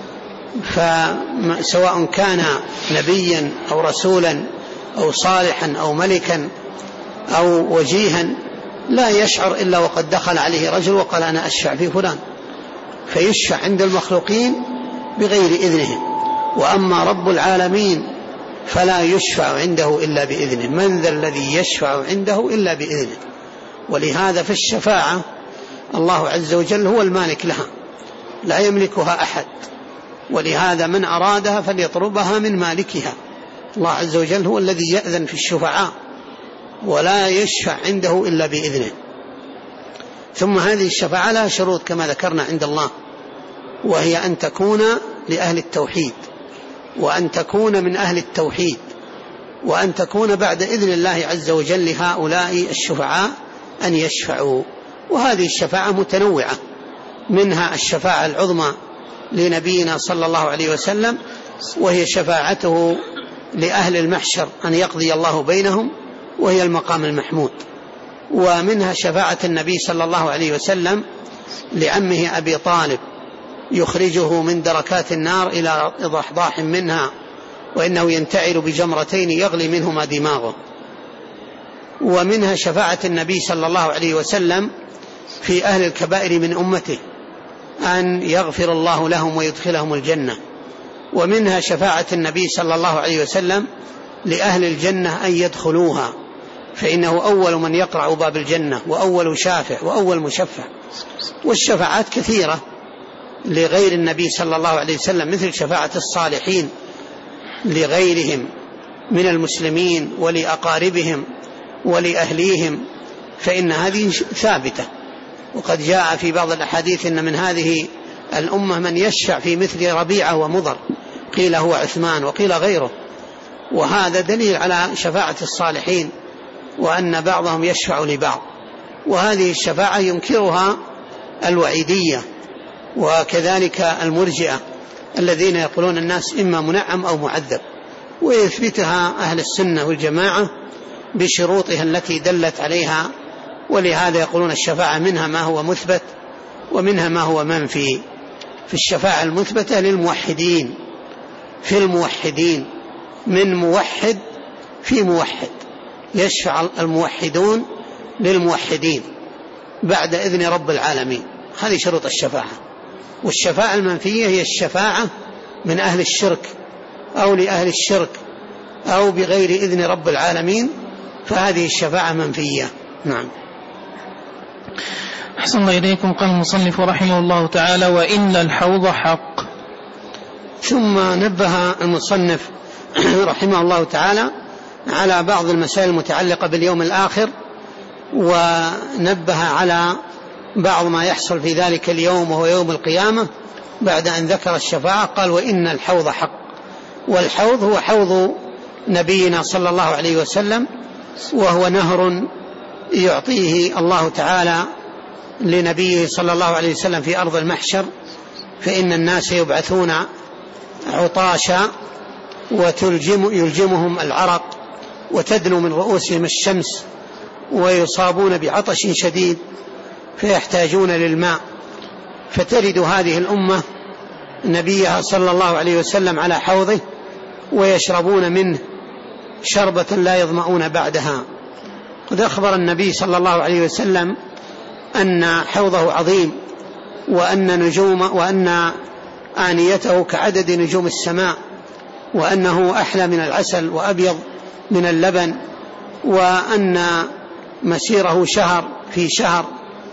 فسواء كان نبيا أو رسولا أو صالحا أو ملكا أو وجيها لا يشعر إلا وقد دخل عليه رجل وقال: أنا أشفع في فلان، فيشفع عند المخلوقين بغير إذنهم. وأما رب العالمين فلا يشفع عنده إلا بإذنه. من ذا الذي يشفع عنده إلا بإذنه؟ ولهذا في الشفاعة الله عز وجل هو المالك لها، لا يملكها أحد، ولهذا من أرادها فليطلبها من مالكها. الله عز وجل هو الذي يأذن في الشفعاء، ولا يشفع عنده إلا بإذنه. ثم هذه الشفاعة لها شروط كما ذكرنا عند الله، وهي أن تكون لأهل التوحيد، وأن تكون من أهل التوحيد، وأن تكون بعد إذن الله عز وجل لهؤلاء الشفعاء أن يشفعوا. وهذه الشفاعة متنوعة، منها الشفاعة العظمى لنبينا صلى الله عليه وسلم، وهي شفاعته لأهل المحشر أن يقضي الله بينهم، وهي المقام المحمود. ومنها شفاعة النبي صلى الله عليه وسلم لعمه أبي طالب، يخرجه من دركات النار إلى ضحضاح منها، وإنه ينتعل بجمرتين يغلي منهما دماغه. ومنها شفاعة النبي صلى الله عليه وسلم في أهل الكبائر من أمته أن يغفر الله لهم ويدخلهم الجنة. ومنها شفاعة النبي صلى الله عليه وسلم لأهل الجنة أن يدخلوها، فإنه أول من يقرع باب الجنة وأول شافع وأول مشفع. والشفاعات كثيرة لغير النبي صلى الله عليه وسلم، مثل شفاعة الصالحين لغيرهم من المسلمين ولأقاربهم ولأهليهم، فإن هذه ثابتة. وقد جاء في بعض الأحاديث إن من هذه الأمة من يشفع في مثل ربيعة ومضر، قيل هو عثمان وقيل غيره. وهذا دليل على شفاعة الصالحين، وأن بعضهم يشفع لبعض. وهذه الشفاعة ينكرها الوعيدية، وكذلك المرجئة الذين يقولون الناس إما منعم أو معذب، ويثبتها أهل السنة والجماعة بشروطها التي دلت عليها. ولهذا يقولون الشفاعة منها ما هو مثبت ومنها ما هو منفي. في الشفاعة المثبتة للموحدين، في الموحدين، من موحد في موحد، يشفع الموحدون للموحدين بعد إذن رب العالمين. هذه شروط الشفاعة. والشفاعة المنفية هي الشفاعة من أهل الشرك أو لأهل الشرك أو بغير إذن رب العالمين، فهذه الشفاعة منفية. نعم. أحسن الله إليكم. قال المصنف رحمه الله تعالى: وإن الحوض حق. ثم نبه المصنف رحمه الله تعالى على بعض المسائل المتعلقة باليوم الآخر، ونبه على بعض ما يحصل في ذلك اليوم وهو يوم القيامة بعد أن ذكر الشفاعة. قال: وإن الحوض حق. والحوض هو حوض نبينا صلى الله عليه وسلم، وهو نهر يعطيه الله تعالى لنبيه صلى الله عليه وسلم في أرض المحشر، فإن الناس يبعثون عطاشا ويلجمهم العرق وتدنو من رؤوسهم الشمس ويصابون بعطش شديد فيحتاجون للماء، فترد هذه الأمة نبيها صلى الله عليه وسلم على حوضه ويشربون منه شربة لا يظمؤون بعدها. قد أخبر النبي صلى الله عليه وسلم أن حوضه عظيم، وأن آنيته كعدد نجوم السماء، وأنه أحلى من العسل وأبيض من اللبن، وأن مسيره شهر في شهر.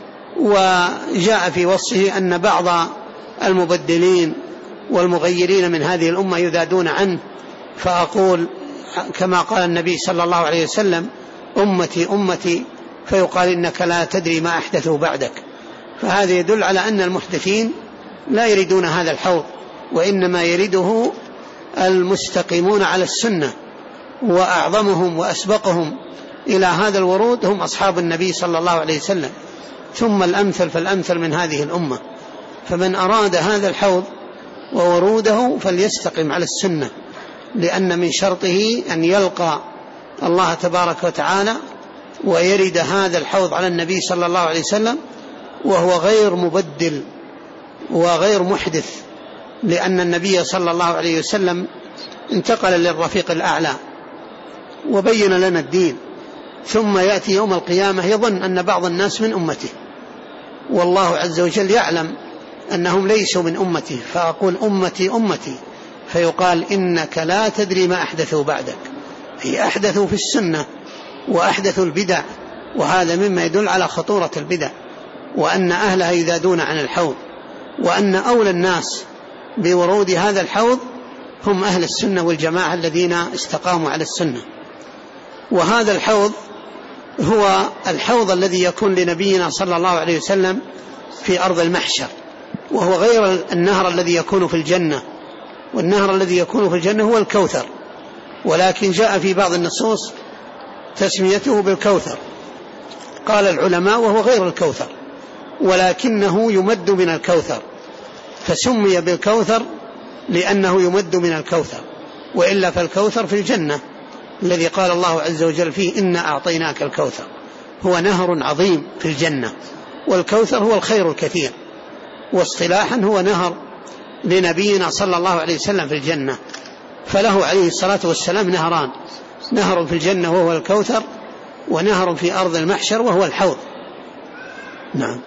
وجاء في وصفه أن بعض المبدلين والمغيرين من هذه الأمة يذادون عنه، فأقول كما قال النبي صلى الله عليه وسلم: أمتي أمتي، فيقال إنك لا تدري ما أحدثوا بعدك. فهذا يدل على أن المحدثين لا يريدون هذا الحوض، وإنما يريده المستقيمون على السنة، وأعظمهم وأسبقهم إلى هذا الورود هم أصحاب النبي صلى الله عليه وسلم، ثم الأمثل فالأمثل من هذه الأمة. فمن أراد هذا الحوض ووروده فليستقم على السنة، لأن من شرطه أن يلقى الله تبارك وتعالى ويرد هذا الحوض على النبي صلى الله عليه وسلم وهو غير مبدل وغير محدث، لأن النبي صلى الله عليه وسلم انتقل للرفيق الأعلى وبين لنا الدين، ثم يأتي يوم القيامة يظن أن بعض الناس من أمته، والله عز وجل يعلم أنهم ليسوا من أمته، فأقول أمتي أمتي، فيقال إنك لا تدري ما أحدثوا بعدك. هي أحدثوا في السنة وأحدثوا البدع، وهذا مما يدل على خطورة البدع، وأن أهلها يذادون عن الحوض، وأن أولى الناس بورود هذا الحوض هم أهل السنة والجماعة الذين استقاموا على السنة. وهذا الحوض هو الحوض الذي يكون لنبينا صلى الله عليه وسلم في أرض المحشر، وهو غير النهر الذي يكون في الجنة، والنهر الذي يكون في الجنة هو الكوثر، ولكن جاء في بعض النصوص تسميته بالكوثر. قال العلماء وهو غير الكوثر، ولكنه يمد من الكوثر، فسمي بالكوثر لأنه يمد من الكوثر، وإلا فالكوثر في الجنة الذي قال الله عز وجل فيه: إنا أعطيناك الكوثر. هو نهر عظيم في الجنة، والكوثر هو الخير الكثير، واصطلاحا هو نهر لنبينا صلى الله عليه وسلم في الجنة. فله عليه الصلاة والسلام نهران: نهر في الجنة وهو الكوثر، ونهر في أرض المحشر وهو الحوض. نعم.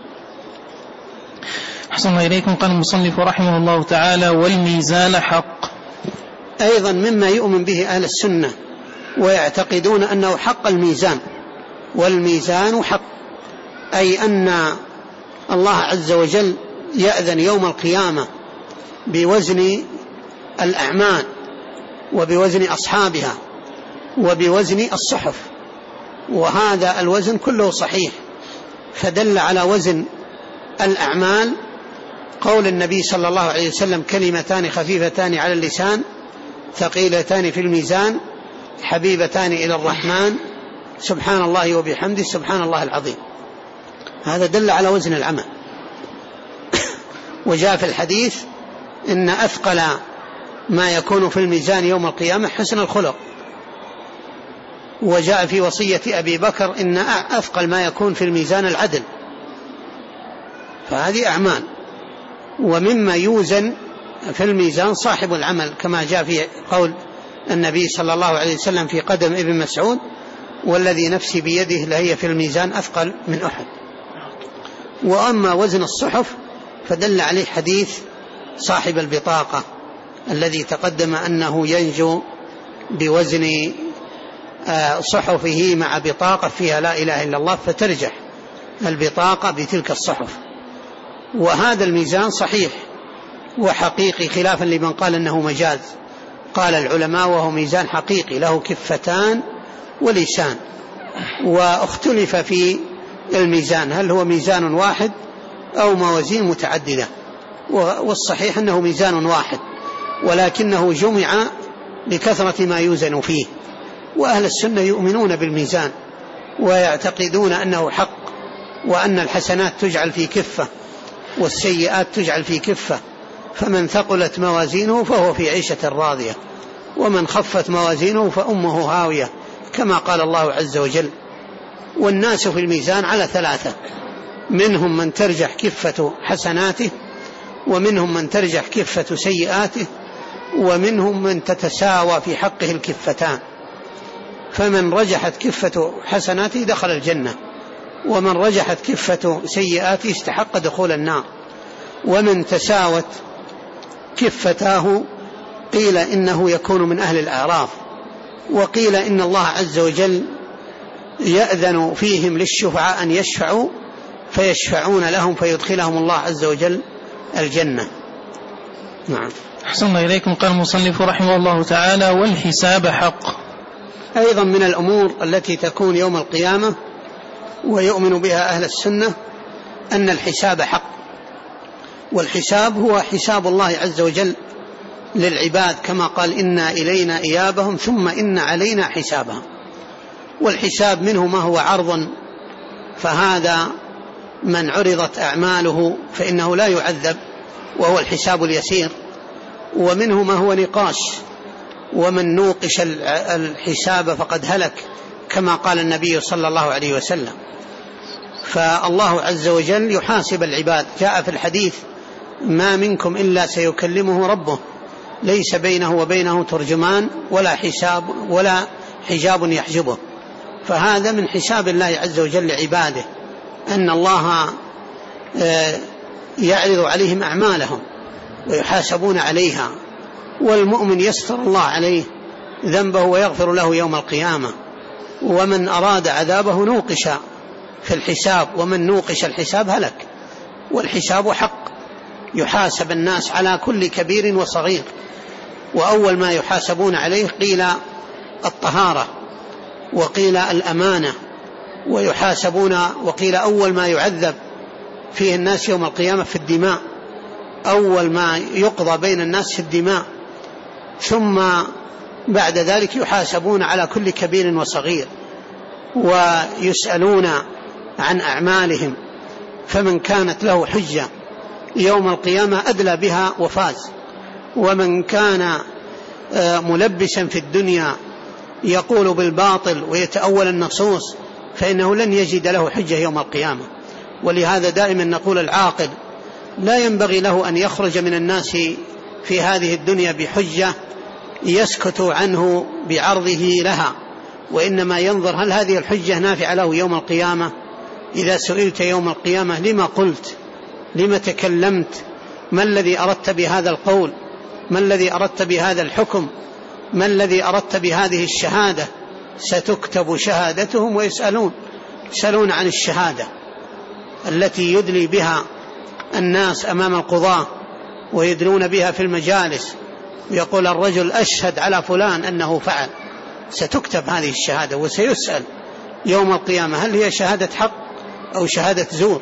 أحسن الله إليكم. قال المصنف رحمه الله تعالى: والميزان حق. أيضا مما يؤمن به أهل السنة ويعتقدون أنه حق الميزان، والميزان حق، أي أن الله عز وجل يأذن يوم القيامة بوزن الأعمال وبوزن أصحابها وبوزن الصحف، وهذا الوزن كله صحيح. فدل على وزن الأعمال قول النبي صلى الله عليه وسلم: كلمتان خفيفتان على اللسان ثقيلتان في الميزان حبيبتان إلى الرحمن سبحان الله وبحمده سبحان الله العظيم. هذا دل على وزن العمل. وجاء في الحديث: إن أثقل ما يكون في الميزان يوم القيامة حسن الخلق، وجاء في وصية أبي بكر إن أثقل ما يكون في الميزان العدل، فهذه أعمال. ومما يوزن في الميزان صاحب العمل، كما جاء في قول النبي صلى الله عليه وسلم في قدم ابن مسعود: والذي نفسي بيده لهي في الميزان أثقل من أحد. وأما وزن الصحف فدل عليه حديث صاحب البطاقة الذي تقدم أنه ينجو بوزن صحفه مع بطاقة فيها لا إله إلا الله، فترجح البطاقة بتلك الصحف. وهذا الميزان صحيح وحقيقي، خلافا لمن قال أنه مجاز. قال العلماء: وهو ميزان حقيقي له كفتان ولسان. واختلف في الميزان هل هو ميزان واحد أو موازين متعددة، والصحيح أنه ميزان واحد، ولكنه جمع لكثرة ما يوزن فيه. وأهل السنة يؤمنون بالميزان ويعتقدون أنه حق، وأن الحسنات تجعل في كفة والسيئات تجعل في كفة، فمن ثقلت موازينه فهو في عيشة راضية، ومن خفت موازينه فأمه هاوية، كما قال الله عز وجل. والناس في الميزان على ثلاثة: منهم من ترجح كفة حسناته، ومنهم من ترجح كفة سيئاته، ومنهم من تتساوى في حقه الكفتان. فمن رجحت كفة حسناته دخل الجنة، ومن رجحت كفة سيئاته استحق دخول النار. ومن تساوت كفتاه قيل إنه يكون من أهل الأعراف، وقيل إن الله عز وجل يأذن فيهم للشفعاء أن يشفعوا فيشفعون لهم فيدخلهم الله عز وجل الجنة. نعم. أحسن إليكم. قال المصنف رحمه الله تعالى: والحساب حق. أيضا من الأمور التي تكون يوم القيامة ويؤمن بها أهل السنة أن الحساب حق. والحساب هو حساب الله عز وجل للعباد، كما قال: إنا إلينا إيابهم ثم إن علينا حسابهم. والحساب منه ما هو عرض، فهذا من عرضت أعماله فإنه لا يعذب، وهو الحساب اليسير. ومنه ما هو نقاش، ومن نوقش الحساب فقد هلك، كما قال النبي صلى الله عليه وسلم. فالله عز وجل يحاسب العباد. جاء في الحديث: ما منكم إلا سيكلمه ربه ليس بينه وبينه ترجمان ولا حجاب يحجبه. فهذا من حساب الله عز وجل لعباده، أن الله يعرض عليهم أعمالهم ويحاسبون عليها، والمؤمن يستر الله عليه ذنبه ويغفر له يوم القيامة. ومن أراد عذابه نوقش في الحساب، ومن نوقش الحساب هلك. والحساب حق، يحاسب الناس على كل كبير وصغير. وأول ما يحاسبون عليه قيل الطهارة، وقيل الأمانة، وقيل أول ما يعذب فيه الناس يوم القيامة في الدماء، أول ما يقضى بين الناس في الدماء، ثم بعد ذلك يحاسبون على كل كبير وصغير، ويسألون عن أعمالهم. فمن كانت له حجة يوم القيامة أدلى بها وفاز، ومن كان ملبسا في الدنيا يقول بالباطل ويتأول النصوص فإنه لن يجد له حجة يوم القيامة. ولهذا دائما نقول: العاقل لا ينبغي له أن يخرج من الناس في هذه الدنيا بحجة يسكت عنه بعرضه لها، وإنما ينظر هل هذه الحجة نافعة له يوم القيامة. إذا سئلت يوم القيامة: لما قلت؟ لما تكلمت؟ ما الذي أردت بهذا القول؟ ما الذي أردت بهذا الحكم؟ ما الذي أردت بهذه الشهادة؟ ستكتب شهادتهم ويسألون عن الشهادة التي يدلي بها الناس أمام القضاة، ويدلون بها في المجالس، ويقول الرجل: أشهد على فلان أنه فعل. ستكتب هذه الشهادة وسيسأل يوم القيامة هل هي شهادة حق أو شهادة زور.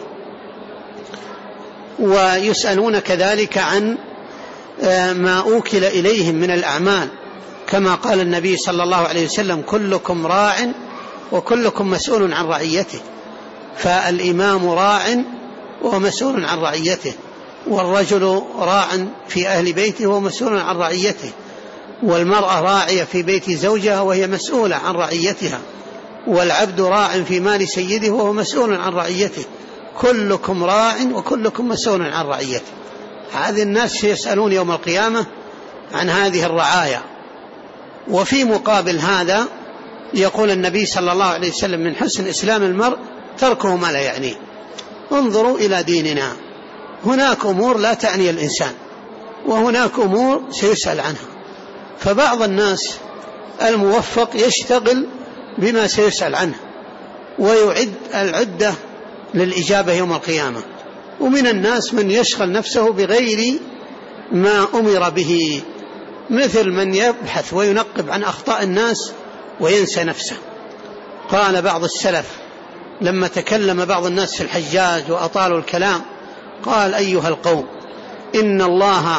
ويسألون كذلك عن ما أوكل إليهم من الأعمال، كما قال النبي صلى الله عليه وسلم: كلكم راع وكلكم مسؤول عن رعيته. فالإمام راع ومسؤول عن رعيته، والرجل راع في أهل بيته ومسؤول عن رعيته. والمرأة راعية في بيت زوجها وهي مسؤولة عن رعيتها، والعبد راع في مال سيده وهو مسؤول عن رعيته، كلكم راع وكلكم مسؤول عن رعيته. هذه الناس سيسألون يوم القيامة عن هذه الرعاية. وفي مقابل هذا يقول النبي صلى الله عليه وسلم: من حسن إسلام المرء تركه ما لا يعنيه. انظروا إلى ديننا، هناك أمور لا تعني الإنسان، وهناك أمور سيسأل عنها. فبعض الناس الموفق يشتغل بما سيسأل عنه ويعد العدة للإجابة يوم القيامة، ومن الناس من يشغل نفسه بغير ما أمر به، مثل من يبحث وينقب عن أخطاء الناس وينسى نفسه. قال بعض السلف لما تكلم بعض الناس في الحجاج وأطالوا الكلام، قال: أيها القوم، إن الله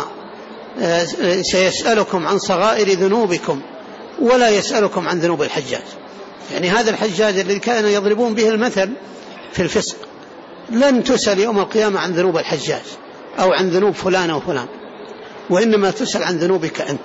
سيسألكم عن صغائر ذنوبكم ولا يسألكم عن ذنوب الحجاج. يعني هذا الحجاج الذي كان يضربون به المثل في الفسق لن تسأل يوم القيامة عن ذنوب الحجاج أو عن ذنوب فلان وفلان، وإنما تسأل عن ذنوبك أنت.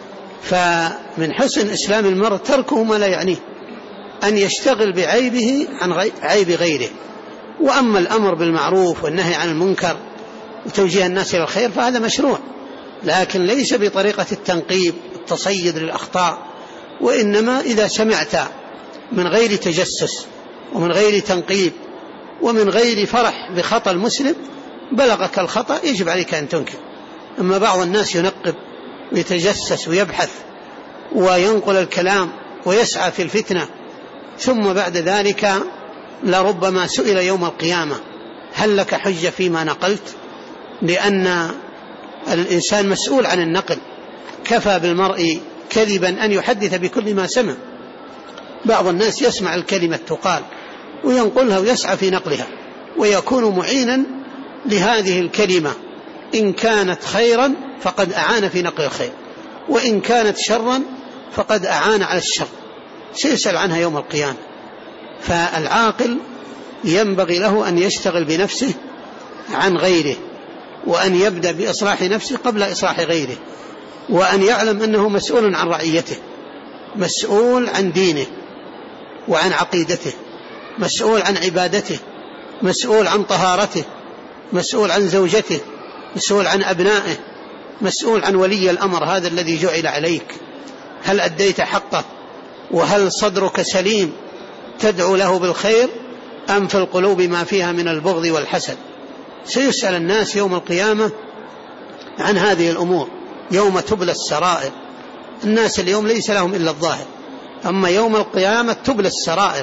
فمن حسن إسلام المرء تركه ما لا يعنيه، أن يشتغل بعيبه عن عيب غيره. وأما الأمر بالمعروف والنهي عن المنكر وتوجيه الناس إلى الخير فهذا مشروع، لكن ليس بطريقة التنقيب التصيد للأخطاء، وإنما إذا سمعت من غير تجسس ومن غير تنقيب ومن غير فرح بخطأ المسلم بلغك الخطأ يجب عليك أن تنكر. أما بعض الناس ينقب ويتجسس ويبحث وينقل الكلام ويسعى في الفتنة، ثم بعد ذلك لربما سئل يوم القيامة: هل لك حجة فيما نقلت؟ لأن الإنسان مسؤول عن النقل، كفى بالمرء كذبا أن يحدث بكل ما سمع. بعض الناس يسمع الكلمة تقال وينقلها ويسعى في نقلها، ويكون معينا لهذه الكلمة، إن كانت خيرا فقد أعان في نقل الخير، وإن كانت شرا فقد أعان على الشر، سيسأل عنها يوم القيامة. فالعاقل ينبغي له أن يشتغل بنفسه عن غيره، وأن يبدأ بإصلاح نفسه قبل إصلاح غيره، وأن يعلم أنه مسؤول عن رعيته، مسؤول عن دينه وعن عقيدته، مسؤول عن عبادته، مسؤول عن طهارته، مسؤول عن زوجته، مسؤول عن أبنائه، مسؤول عن ولي الأمر هذا الذي جعل عليك. هل أديت حقه؟ وهل صدرك سليم تدعو له بالخير، أم في القلوب ما فيها من البغض والحسد؟ سيسأل الناس يوم القيامة عن هذه الأمور يوم تبلى السرائر. الناس اليوم ليس لهم إلا الظاهر، أما يوم القيامة تبلى السرائر،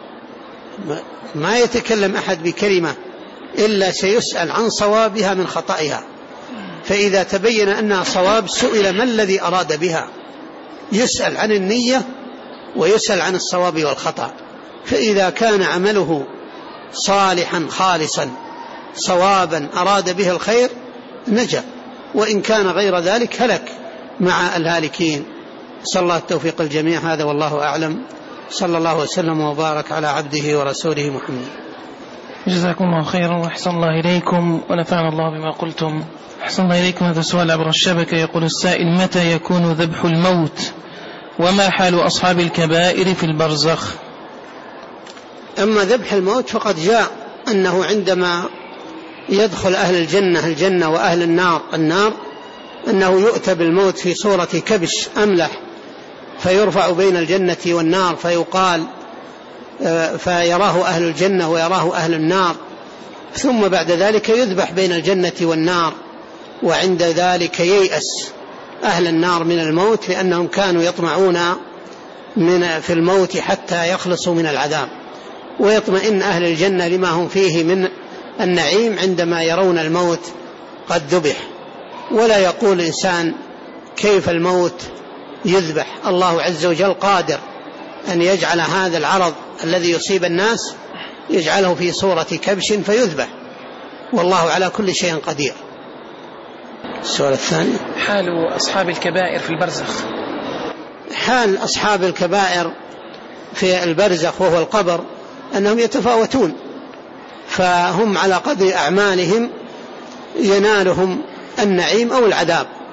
ما يتكلم أحد بكلمة إلا سيسأل عن صوابها من خطئها، فإذا تبين أنها صواب سئل ما الذي أراد بها، يسأل عن النية ويسأل عن الصواب والخطأ. فإذا كان عمله صالحا خالصا صوابا أراد به الخير نجا، وإن كان غير ذلك هلك مع الهالكين. صلى الله التوفيق الجميع. هذا والله أعلم. صلى الله وسلم وبارك على عبده ورسوله محمد. جزاكم الله خيرا وأحسن الله إليكم ونفعنا الله بما قلتم. أحسن الله إليكم. هذا سؤال عبر الشبكة، يقول السائل: متى يكون ذبح الموت؟ وما حال أصحاب الكبائر في البرزخ؟ أما ذبح الموت فقد جاء أنه عندما يدخل أهل الجنة وأهل النار أنه يؤتى بالموت في صورة كبش أملح، فيرفع بين الجنة والنار فيقال فيراه أهل الجنة ويراه أهل النار، ثم بعد ذلك يذبح بين الجنة والنار، وعند ذلك ييأس أهل النار من الموت لأنهم كانوا يطمعون في الموت حتى يخلصوا من العذاب، ويطمئن أهل الجنة لما هم فيه من النعيم عندما يرون الموت قد ذبح. ولا يقول إنسان كيف الموت يذبح، الله عز وجل قادر أن يجعل هذا العرض الذي يصيب الناس يجعله في صورة كبش فيذبح، والله على كل شيء قدير. السؤال الثاني: حال أصحاب الكبائر في البرزخ. حال أصحاب الكبائر في البرزخ وهو القبر أنهم يتفاوتون، فهم على قدر أعمالهم ينالهم النعيم أو العذاب،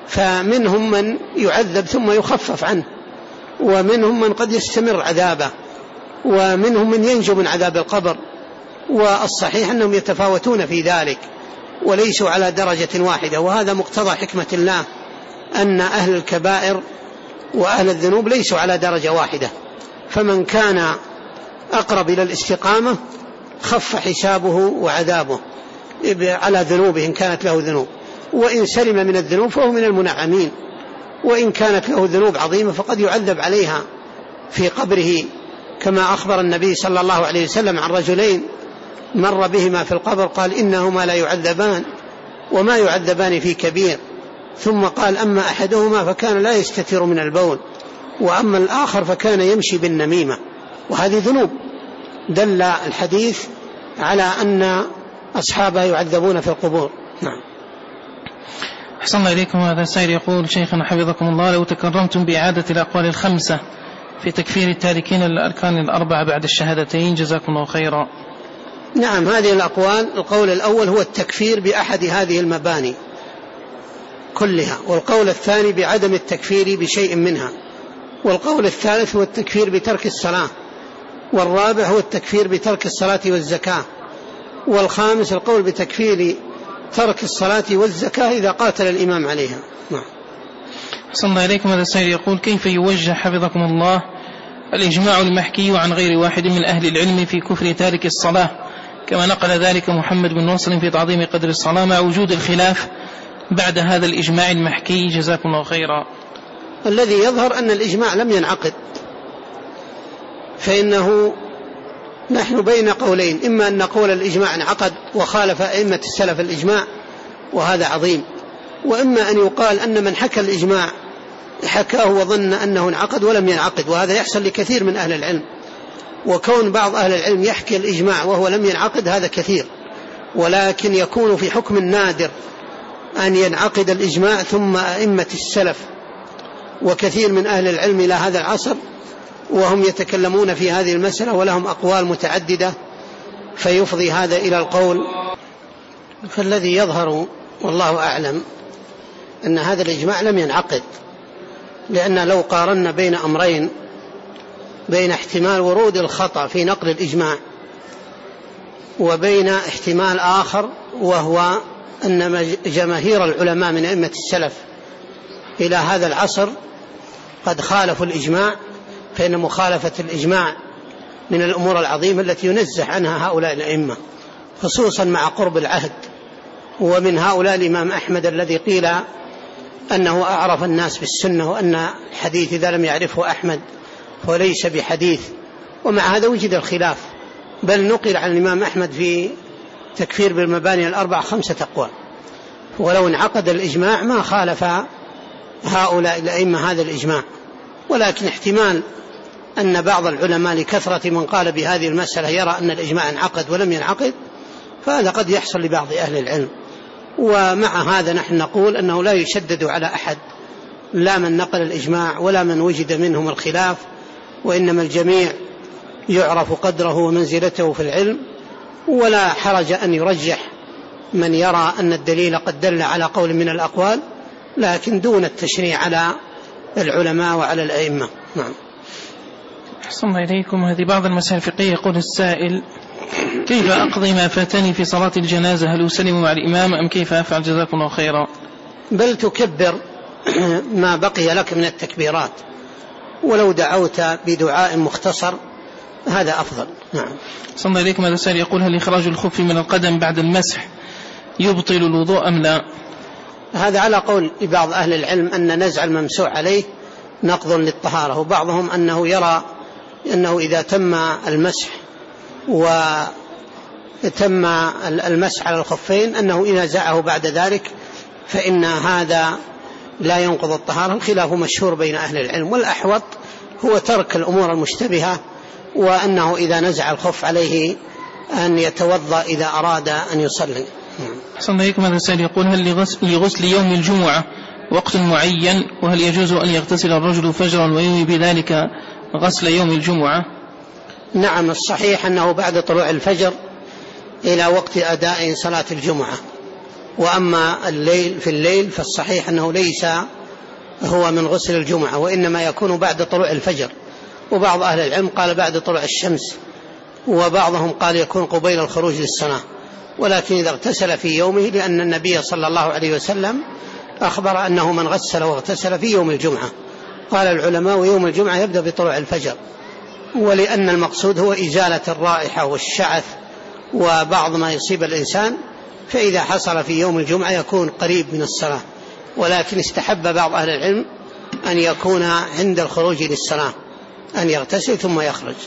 فمنهم من يعذب ثم يخفف عنه، ومنهم من قد يستمر عذابه، ومنهم من ينجو من عذاب القبر. والصحيح أنهم يتفاوتون في ذلك وليسوا على درجة واحدة، وهذا مقتضى حكمة الله أن أهل الكبائر وأهل الذنوب ليسوا على درجة واحدة، فمن كان أقرب إلى الاستقامة خف حسابه وعذابه على ذنوبه إن كانت له ذنوب، وإن سلم من الذنوب فهو من المنعمين، وإن كانت له ذنوب عظيمة فقد يعذب عليها في قبره، كما أخبر النبي صلى الله عليه وسلم عن رجلين مر بهما في القبر قال إنهما لا يعذبان وما يعذبان في كبير، ثم قال أما أحدهما فكان لا يستتر من البول، وأما الآخر فكان يمشي بالنميمة، وهذه ذنوب. دل الحديث على أن أصحابها يعذبون في القبور. نعم. أحسن إليكم. هذا سائل يقول: شيخنا حفظكم الله، لو تكرمتم بإعادة الأقوال الخمسة في تكفير التاركين الأركان الأربعة بعد الشهادتين جزاكم الله خيرا. نعم، هذه الأقوال: القول الأول هو التكفير بأحد هذه المباني كلها، والقول الثاني بعدم التكفير بشيء منها، والقول الثالث هو التكفير بترك الصلاة، والرابع هو التكفير بترك الصلاة والزكاة، والخامس القول بتكفير ترك الصلاة والزكاة إذا قاتل الإمام عليها. نعم. صلى إليكم. هذا السائل يقول: كيف يوجه حفظكم الله الإجماع المحكي عن غير واحد من أهل العلم في كفر تارك الصلاة، كما نقل ذلك محمد بن نصر في تعظيم قدر الصلاة، مع وجود الخلاف بعد هذا الإجماع المحكي؟ جزاكم الله خيرا. الذي يظهر أن الإجماع لم ينعقد، فإنه نحن بين قولين: إما أن نقول الإجماع انعقد وخالف أئمة السلف الإجماع وهذا عظيم، وإما أن يقال أن من حكى الإجماع حكاه وظن أنه انعقد ولم ينعقد، وهذا يحصل لكثير من أهل العلم. وكون بعض أهل العلم يحكي الإجماع وهو لم ينعقد هذا كثير، ولكن يكون في حكم النادر أن ينعقد الإجماع ثم أئمة السلف وكثير من أهل العلم إلى هذا العصر وهم يتكلمون في هذه المسألة ولهم أقوال متعددة، فيفضي هذا إلى القول. فالذي يظهر والله أعلم أن هذا الإجماع لم ينعقد، لأن لو قارنا بين أمرين، بين احتمال ورود الخطأ في نقل الإجماع وبين احتمال آخر وهو أن جماهير العلماء من أئمة السلف إلى هذا العصر قد خالفوا الإجماع، فإن مخالفة الإجماع من الأمور العظيمة التي ينزه عنها هؤلاء الأئمة، خصوصا مع قرب العهد. ومن هؤلاء الإمام أحمد الذي قيل أنه أعرف الناس بالسنة، وأن الحديث إذا لم يعرفه أحمد فليس بحديث، ومع هذا وجد الخلاف، بل نقل عن الإمام أحمد في تكفير بالمباني الأربع 5 أقوال. ولو انعقد الإجماع ما خالف هؤلاء الأئمة هذا الإجماع، ولكن احتمال أن بعض العلماء لكثرة من قال بهذه المسألة يرى أن الإجماع انعقد ولم ينعقد، فهذا قد يحصل لبعض أهل العلم. ومع هذا نحن نقول أنه لا يشدد على أحد، لا من نقل الإجماع ولا من وجد منهم الخلاف، وإنما الجميع يعرف قدره ومنزلته في العلم، ولا حرج أن يرجح من يرى أن الدليل قد دل على قول من الأقوال، لكن دون التشريع على العلماء وعلى الأئمة. نعم. أحسن إليكم. هذه بعض المسائل الفقهية. يقول السائل: كيف أقضي ما فاتني في صلاة الجنازة؟ هل أسلم مع الإمام أم كيف أفعل؟ جزاكم الله خيرا. بل تكبر ما بقي لك من التكبيرات، ولو دعوت بدعاء مختصر هذا أفضل. نعم. صلى إليكم. هذا السائل يقول: هل إخراج الخف من القدم بعد المسح يبطل الوضوء أم لا؟ هذا على قول بعض أهل العلم أن نزع الممسوح عليه نقض للطهارة، وبعضهم أنه يرى أنه إذا تم المسح وتم المسح على الخفين أنه إن نزعه بعد ذلك فإن هذا لا ينقض الطهارة. الخلاف مشهور بين أهل العلم، والأحوط هو ترك الأمور المشتبهة، وأنه إذا نزع الخف عليه أن يتوضأ إذا أراد أن يصلي. صلى عليكم. هذا السائل يقول: هل لغسل يوم الجمعة وقت معين؟ وهل يجوز أن يغتسل الرجل فجرا وينوي بذلك غسل يوم الجمعة؟ نعم، الصحيح أنه بعد طلوع الفجر إلى وقت أداء صلاة الجمعة، وأما في الليل فالصحيح أنه ليس هو من غسل الجمعة، وإنما يكون بعد طلوع الفجر، وبعض أهل العلم قال بعد طلوع الشمس، وبعضهم قال يكون قبيل الخروج للصلاة، ولكن إذا اغتسل في يومه، لأن النبي صلى الله عليه وسلم أخبر أنه من غسل واغتسل في يوم الجمعة. قال العلماء يوم الجمعة يبدأ بطلوع الفجر، ولأن المقصود هو إزالة الرائحة والشعث وبعض ما يصيب الإنسان، فإذا حصل في يوم الجمعة يكون قريب من الصلاة، ولكن استحب بعض أهل العلم أن يكون عند الخروج للصلاة، أن يغتسل ثم يخرج.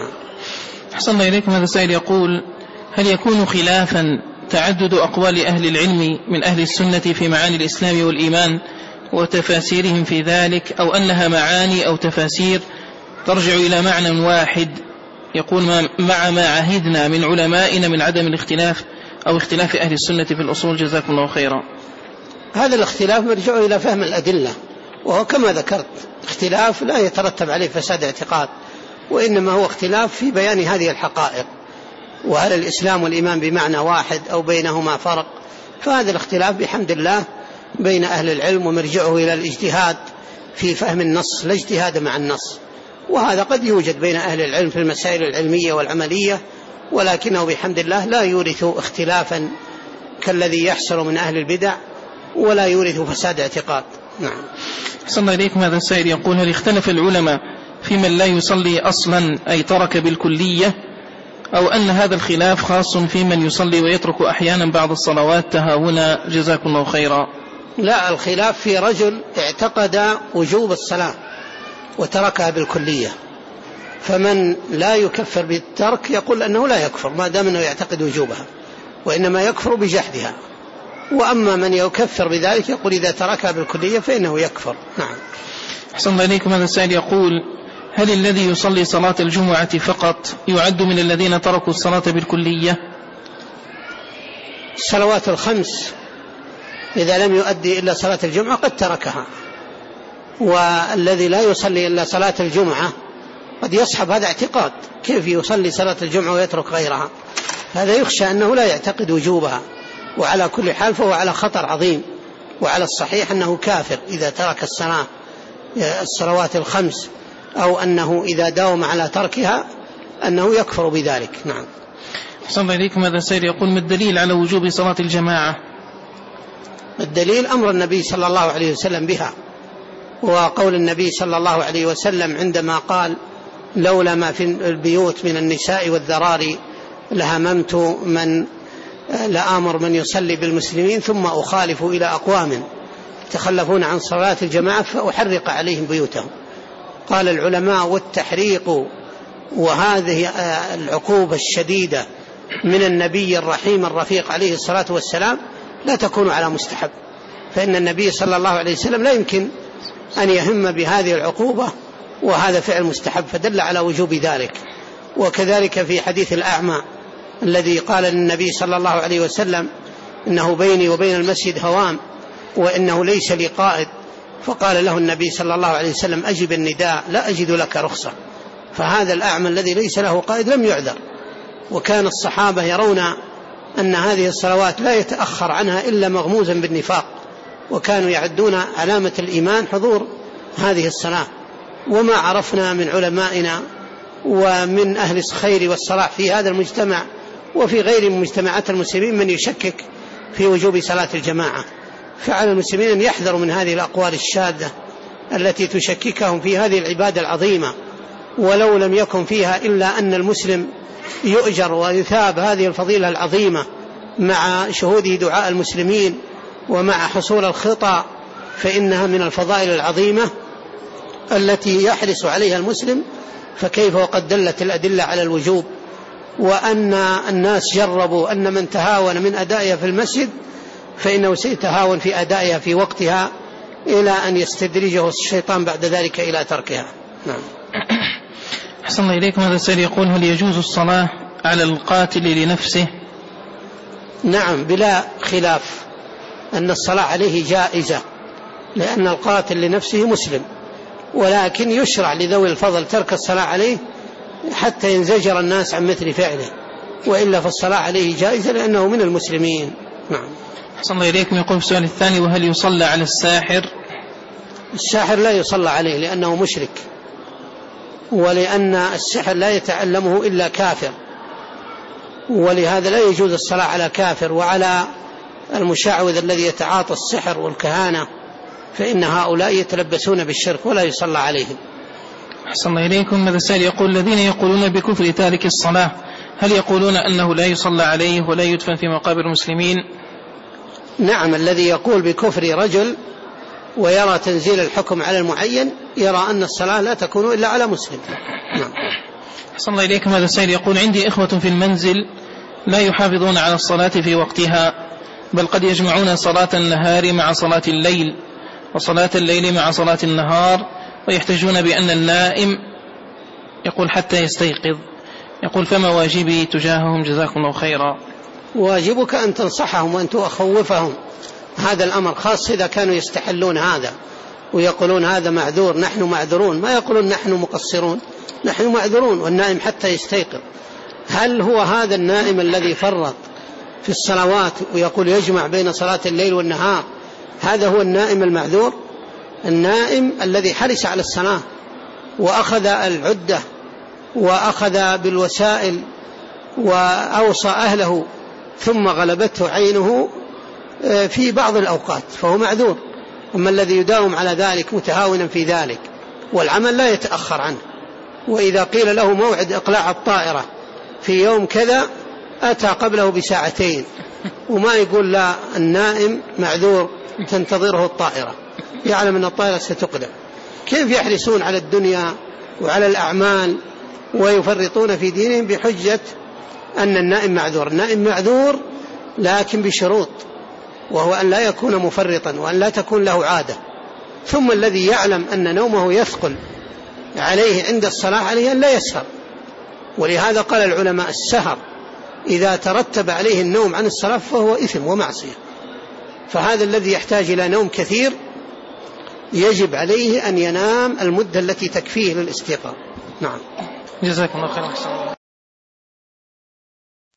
أحسن إليكم. هذا السائل يقول: هل يكون خلافا تعدد أقوال أهل العلم من أهل السنة في معاني الإسلام والإيمان وتفاسيرهم في ذلك، أو أنها معاني أو تفاسير ترجع إلى معنى واحد، يقول مع ما عهدنا من علمائنا من عدم الاختلاف أو اختلاف أهل السنة في الأصول؟ جزاكم الله خيرا. هذا الاختلاف مرجع إلى فهم الأدلة، وهو كما ذكرت اختلاف لا يترتب عليه فساد اعتقاد، وإنما هو اختلاف في بيان هذه الحقائق، وهل الإسلام والإيمان بمعنى واحد أو بينهما فرق. فهذا الاختلاف بحمد الله بين أهل العلم، ومرجعه إلى الاجتهاد في فهم النص، لا اجتهاد مع النص، وهذا قد يوجد بين أهل العلم في المسائل العلمية والعملية، ولكنه بحمد الله لا يورث اختلافا كالذي يحصل من أهل البدع، ولا يورث فساد اعتقاد. نعم. صلى الله عليكم. هذا السائل يقول: هل اختلف العلماء في من لا يصلي أصلا أي ترك بالكلية، أو أن هذا الخلاف خاص في من يصلي ويترك أحيانا بعض الصلوات تهاونا؟ جزاكم الله خيرا. لا، الخلاف في رجل اعتقد وجوب الصلاة وتركها بالكلية، فمن لا يكفر بالترك يقول أنه لا يكفر ما دام أنه يعتقد وجوبها، وإنما يكفر بجحدها. وأما من يكفر بذلك يقول إذا تركها بالكلية فإنه يكفر. نعم. أحسن الله إليكم. هذا السائل يقول: هل الذي يصلي صلاة الجمعة فقط يعد من الذين تركوا الصلاة بالكلية؟ الصلوات الخمس إذا لم يؤدي إلا صلاة الجمعة قد تركها، والذي لا يصلي إلا صلاة الجمعة قد يصحب هذا اعتقاد، كيف يصلي صلاة الجمعة ويترك غيرها؟ هذا يخشى أنه لا يعتقد وجوبها، وعلى كل حال فهو على خطر عظيم، وعلى الصحيح أنه كافر إذا ترك الصلوات الخمس، أو أنه إذا داوم على تركها أنه يكفر بذلك. نعم. صلى الله عليكم. هذا السائل يقول: ما الدليل على وجوب صلاة الجماعة؟ الدليل أمر النبي صلى الله عليه وسلم بها، وقول النبي صلى الله عليه وسلم عندما قال: لولا ما في البيوت من النساء والذراري لآمر من يصلي بالمسلمين ثم أخالف إلى أقوام يتخلفون عن صلاة الجماعة فأحرق عليهم بيوتهم. قال العلماء: والتحريق وهذه العقوبة الشديدة من النبي الرحيم الرفيق عليه الصلاة والسلام لا تكون على مستحب، فإن النبي صلى الله عليه وسلم لا يمكن أن يهم بهذه العقوبة، وهذا فعل مستحب، فدل على وجوب ذلك. وكذلك في حديث الأعمى الذي قال للنبي صلى الله عليه وسلم: إنه بيني وبين المسجد هوام وإنه ليس لي قائد، فقال له النبي صلى الله عليه وسلم: أجب النداء لا أجد لك رخصة. فهذا الأعمى الذي ليس له قائد لم يعذر. وكان الصحابة يرون أن هذه الصلوات لا يتأخر عنها إلا مغموزا بالنفاق، وكانوا يعدون علامة الإيمان حضور هذه الصلاة. وما عرفنا من علمائنا ومن أهل الخير والصلاح في هذا المجتمع وفي غير مجتمعات المسلمين من يشكك في وجوب صلاة الجماعة، فعلى المسلمين أن يحذروا من هذه الأقوال الشاذة التي تشككهم في هذه العبادة العظيمة، ولو لم يكن فيها إلا أن المسلم يؤجر ويثاب هذه الفضيلة العظيمة مع شهوده دعاء المسلمين ومع حصول الخطأ، فإنها من الفضائل العظيمة التي يحرص عليها المسلم. فكيف وقد دلت الأدلة على الوجوب، وأن الناس جربوا أن من تهاون من أدائها في المسجد فإنه سيتهاون في أدائها في وقتها إلى أن يستدرجه الشيطان بعد ذلك إلى تركها. نعم. أحسن الله إليكم. هذا السائل يقول: هل يجوز الصلاة على القاتل لنفسه؟ نعم، بلا خلاف أن الصلاة عليه جائزة، لأن القاتل لنفسه مسلم، ولكن يشرع لذوي الفضل ترك الصلاة عليه حتى ينزجر الناس عن مثل فعله، وإلا فالصلاة عليه جائزة لأنه من المسلمين. نعم. أحسن الله إليكم. يقول في السؤال الثاني: وهل يصلى على الساحر؟ الساحر لا يصلى عليه لأنه مشرك، ولأن السحر لا يتعلمه إلا كافر، ولهذا لا يجوز الصلاة على كافر وعلى المشعوذ الذي يتعاطى السحر والكهانة، فإن هؤلاء يتلبسون بالشرك ولا يصلى عليهم. أحسن الله إليكم. هذا السائل يقول: الذين يقولون بكفر تارك الصلاة هل يقولون أنه لا يصلى عليه ولا يدفن في مقابر المسلمين؟ نعم، الذي يقول بكفر رجل ويرى تنزيل الحكم على المعين يرى أن الصلاة لا تكون إلا على مسلم. نعم. أحسن الله إليكم. هذا السائل يقول: عندي إخوة في المنزل لا يحافظون على الصلاة في وقتها، بل قد يجمعون صلاة النهار مع صلاة الليل وصلاة الليل مع صلاة النهار، ويحتجون بأن النائم يقول حتى يستيقظ. يقول: فما واجبي تجاههم جزاكم الله خيرا؟ واجبك أن تنصحهم وأن تخوفهم. هذا الأمر خاص إذا كانوا يستحلون هذا ويقولون هذا معذور، نحن معذورون، ما يقولون نحن مقصرون، نحن معذورون والنائم حتى يستيقظ. هل هو هذا النائم الذي فرط في الصلوات ويقول يجمع بين صلاة الليل والنهار هذا هو النائم المعذور؟ النائم الذي حرص على الصلاة وأخذ العدة وأخذ بالوسائل وأوصى أهله ثم غلبته عينه في بعض الأوقات فهو معذور. أما الذي يداوم على ذلك متهاونا في ذلك والعمل لا يتأخر عنه، وإذا قيل له موعد إقلاع الطائرة في يوم كذا أتى قبله بساعتين وما يقول لا، النائم معذور تنتظره الطائرة، يعلم أن الطائرة ستقلع. كيف يحرصون على الدنيا وعلى الأعمال ويفرطون في دينهم بحجة أن النائم معذور؟ النائم معذور لكن بشروط، وهو أن لا يكون مفرطا وأن لا تكون له عادة. ثم الذي يعلم أن نومه يثقل عليه عند الصلاة عليه أن لا يسهر، ولهذا قال العلماء السهر إذا ترتب عليه النوم عن الصلاة فهو إثم ومعصية. فهذا الذي يحتاج إلى نوم كثير يجب عليه أن ينام المدة التي تكفيه للاستيقاظ. نعم. جزاكم الله خيرا.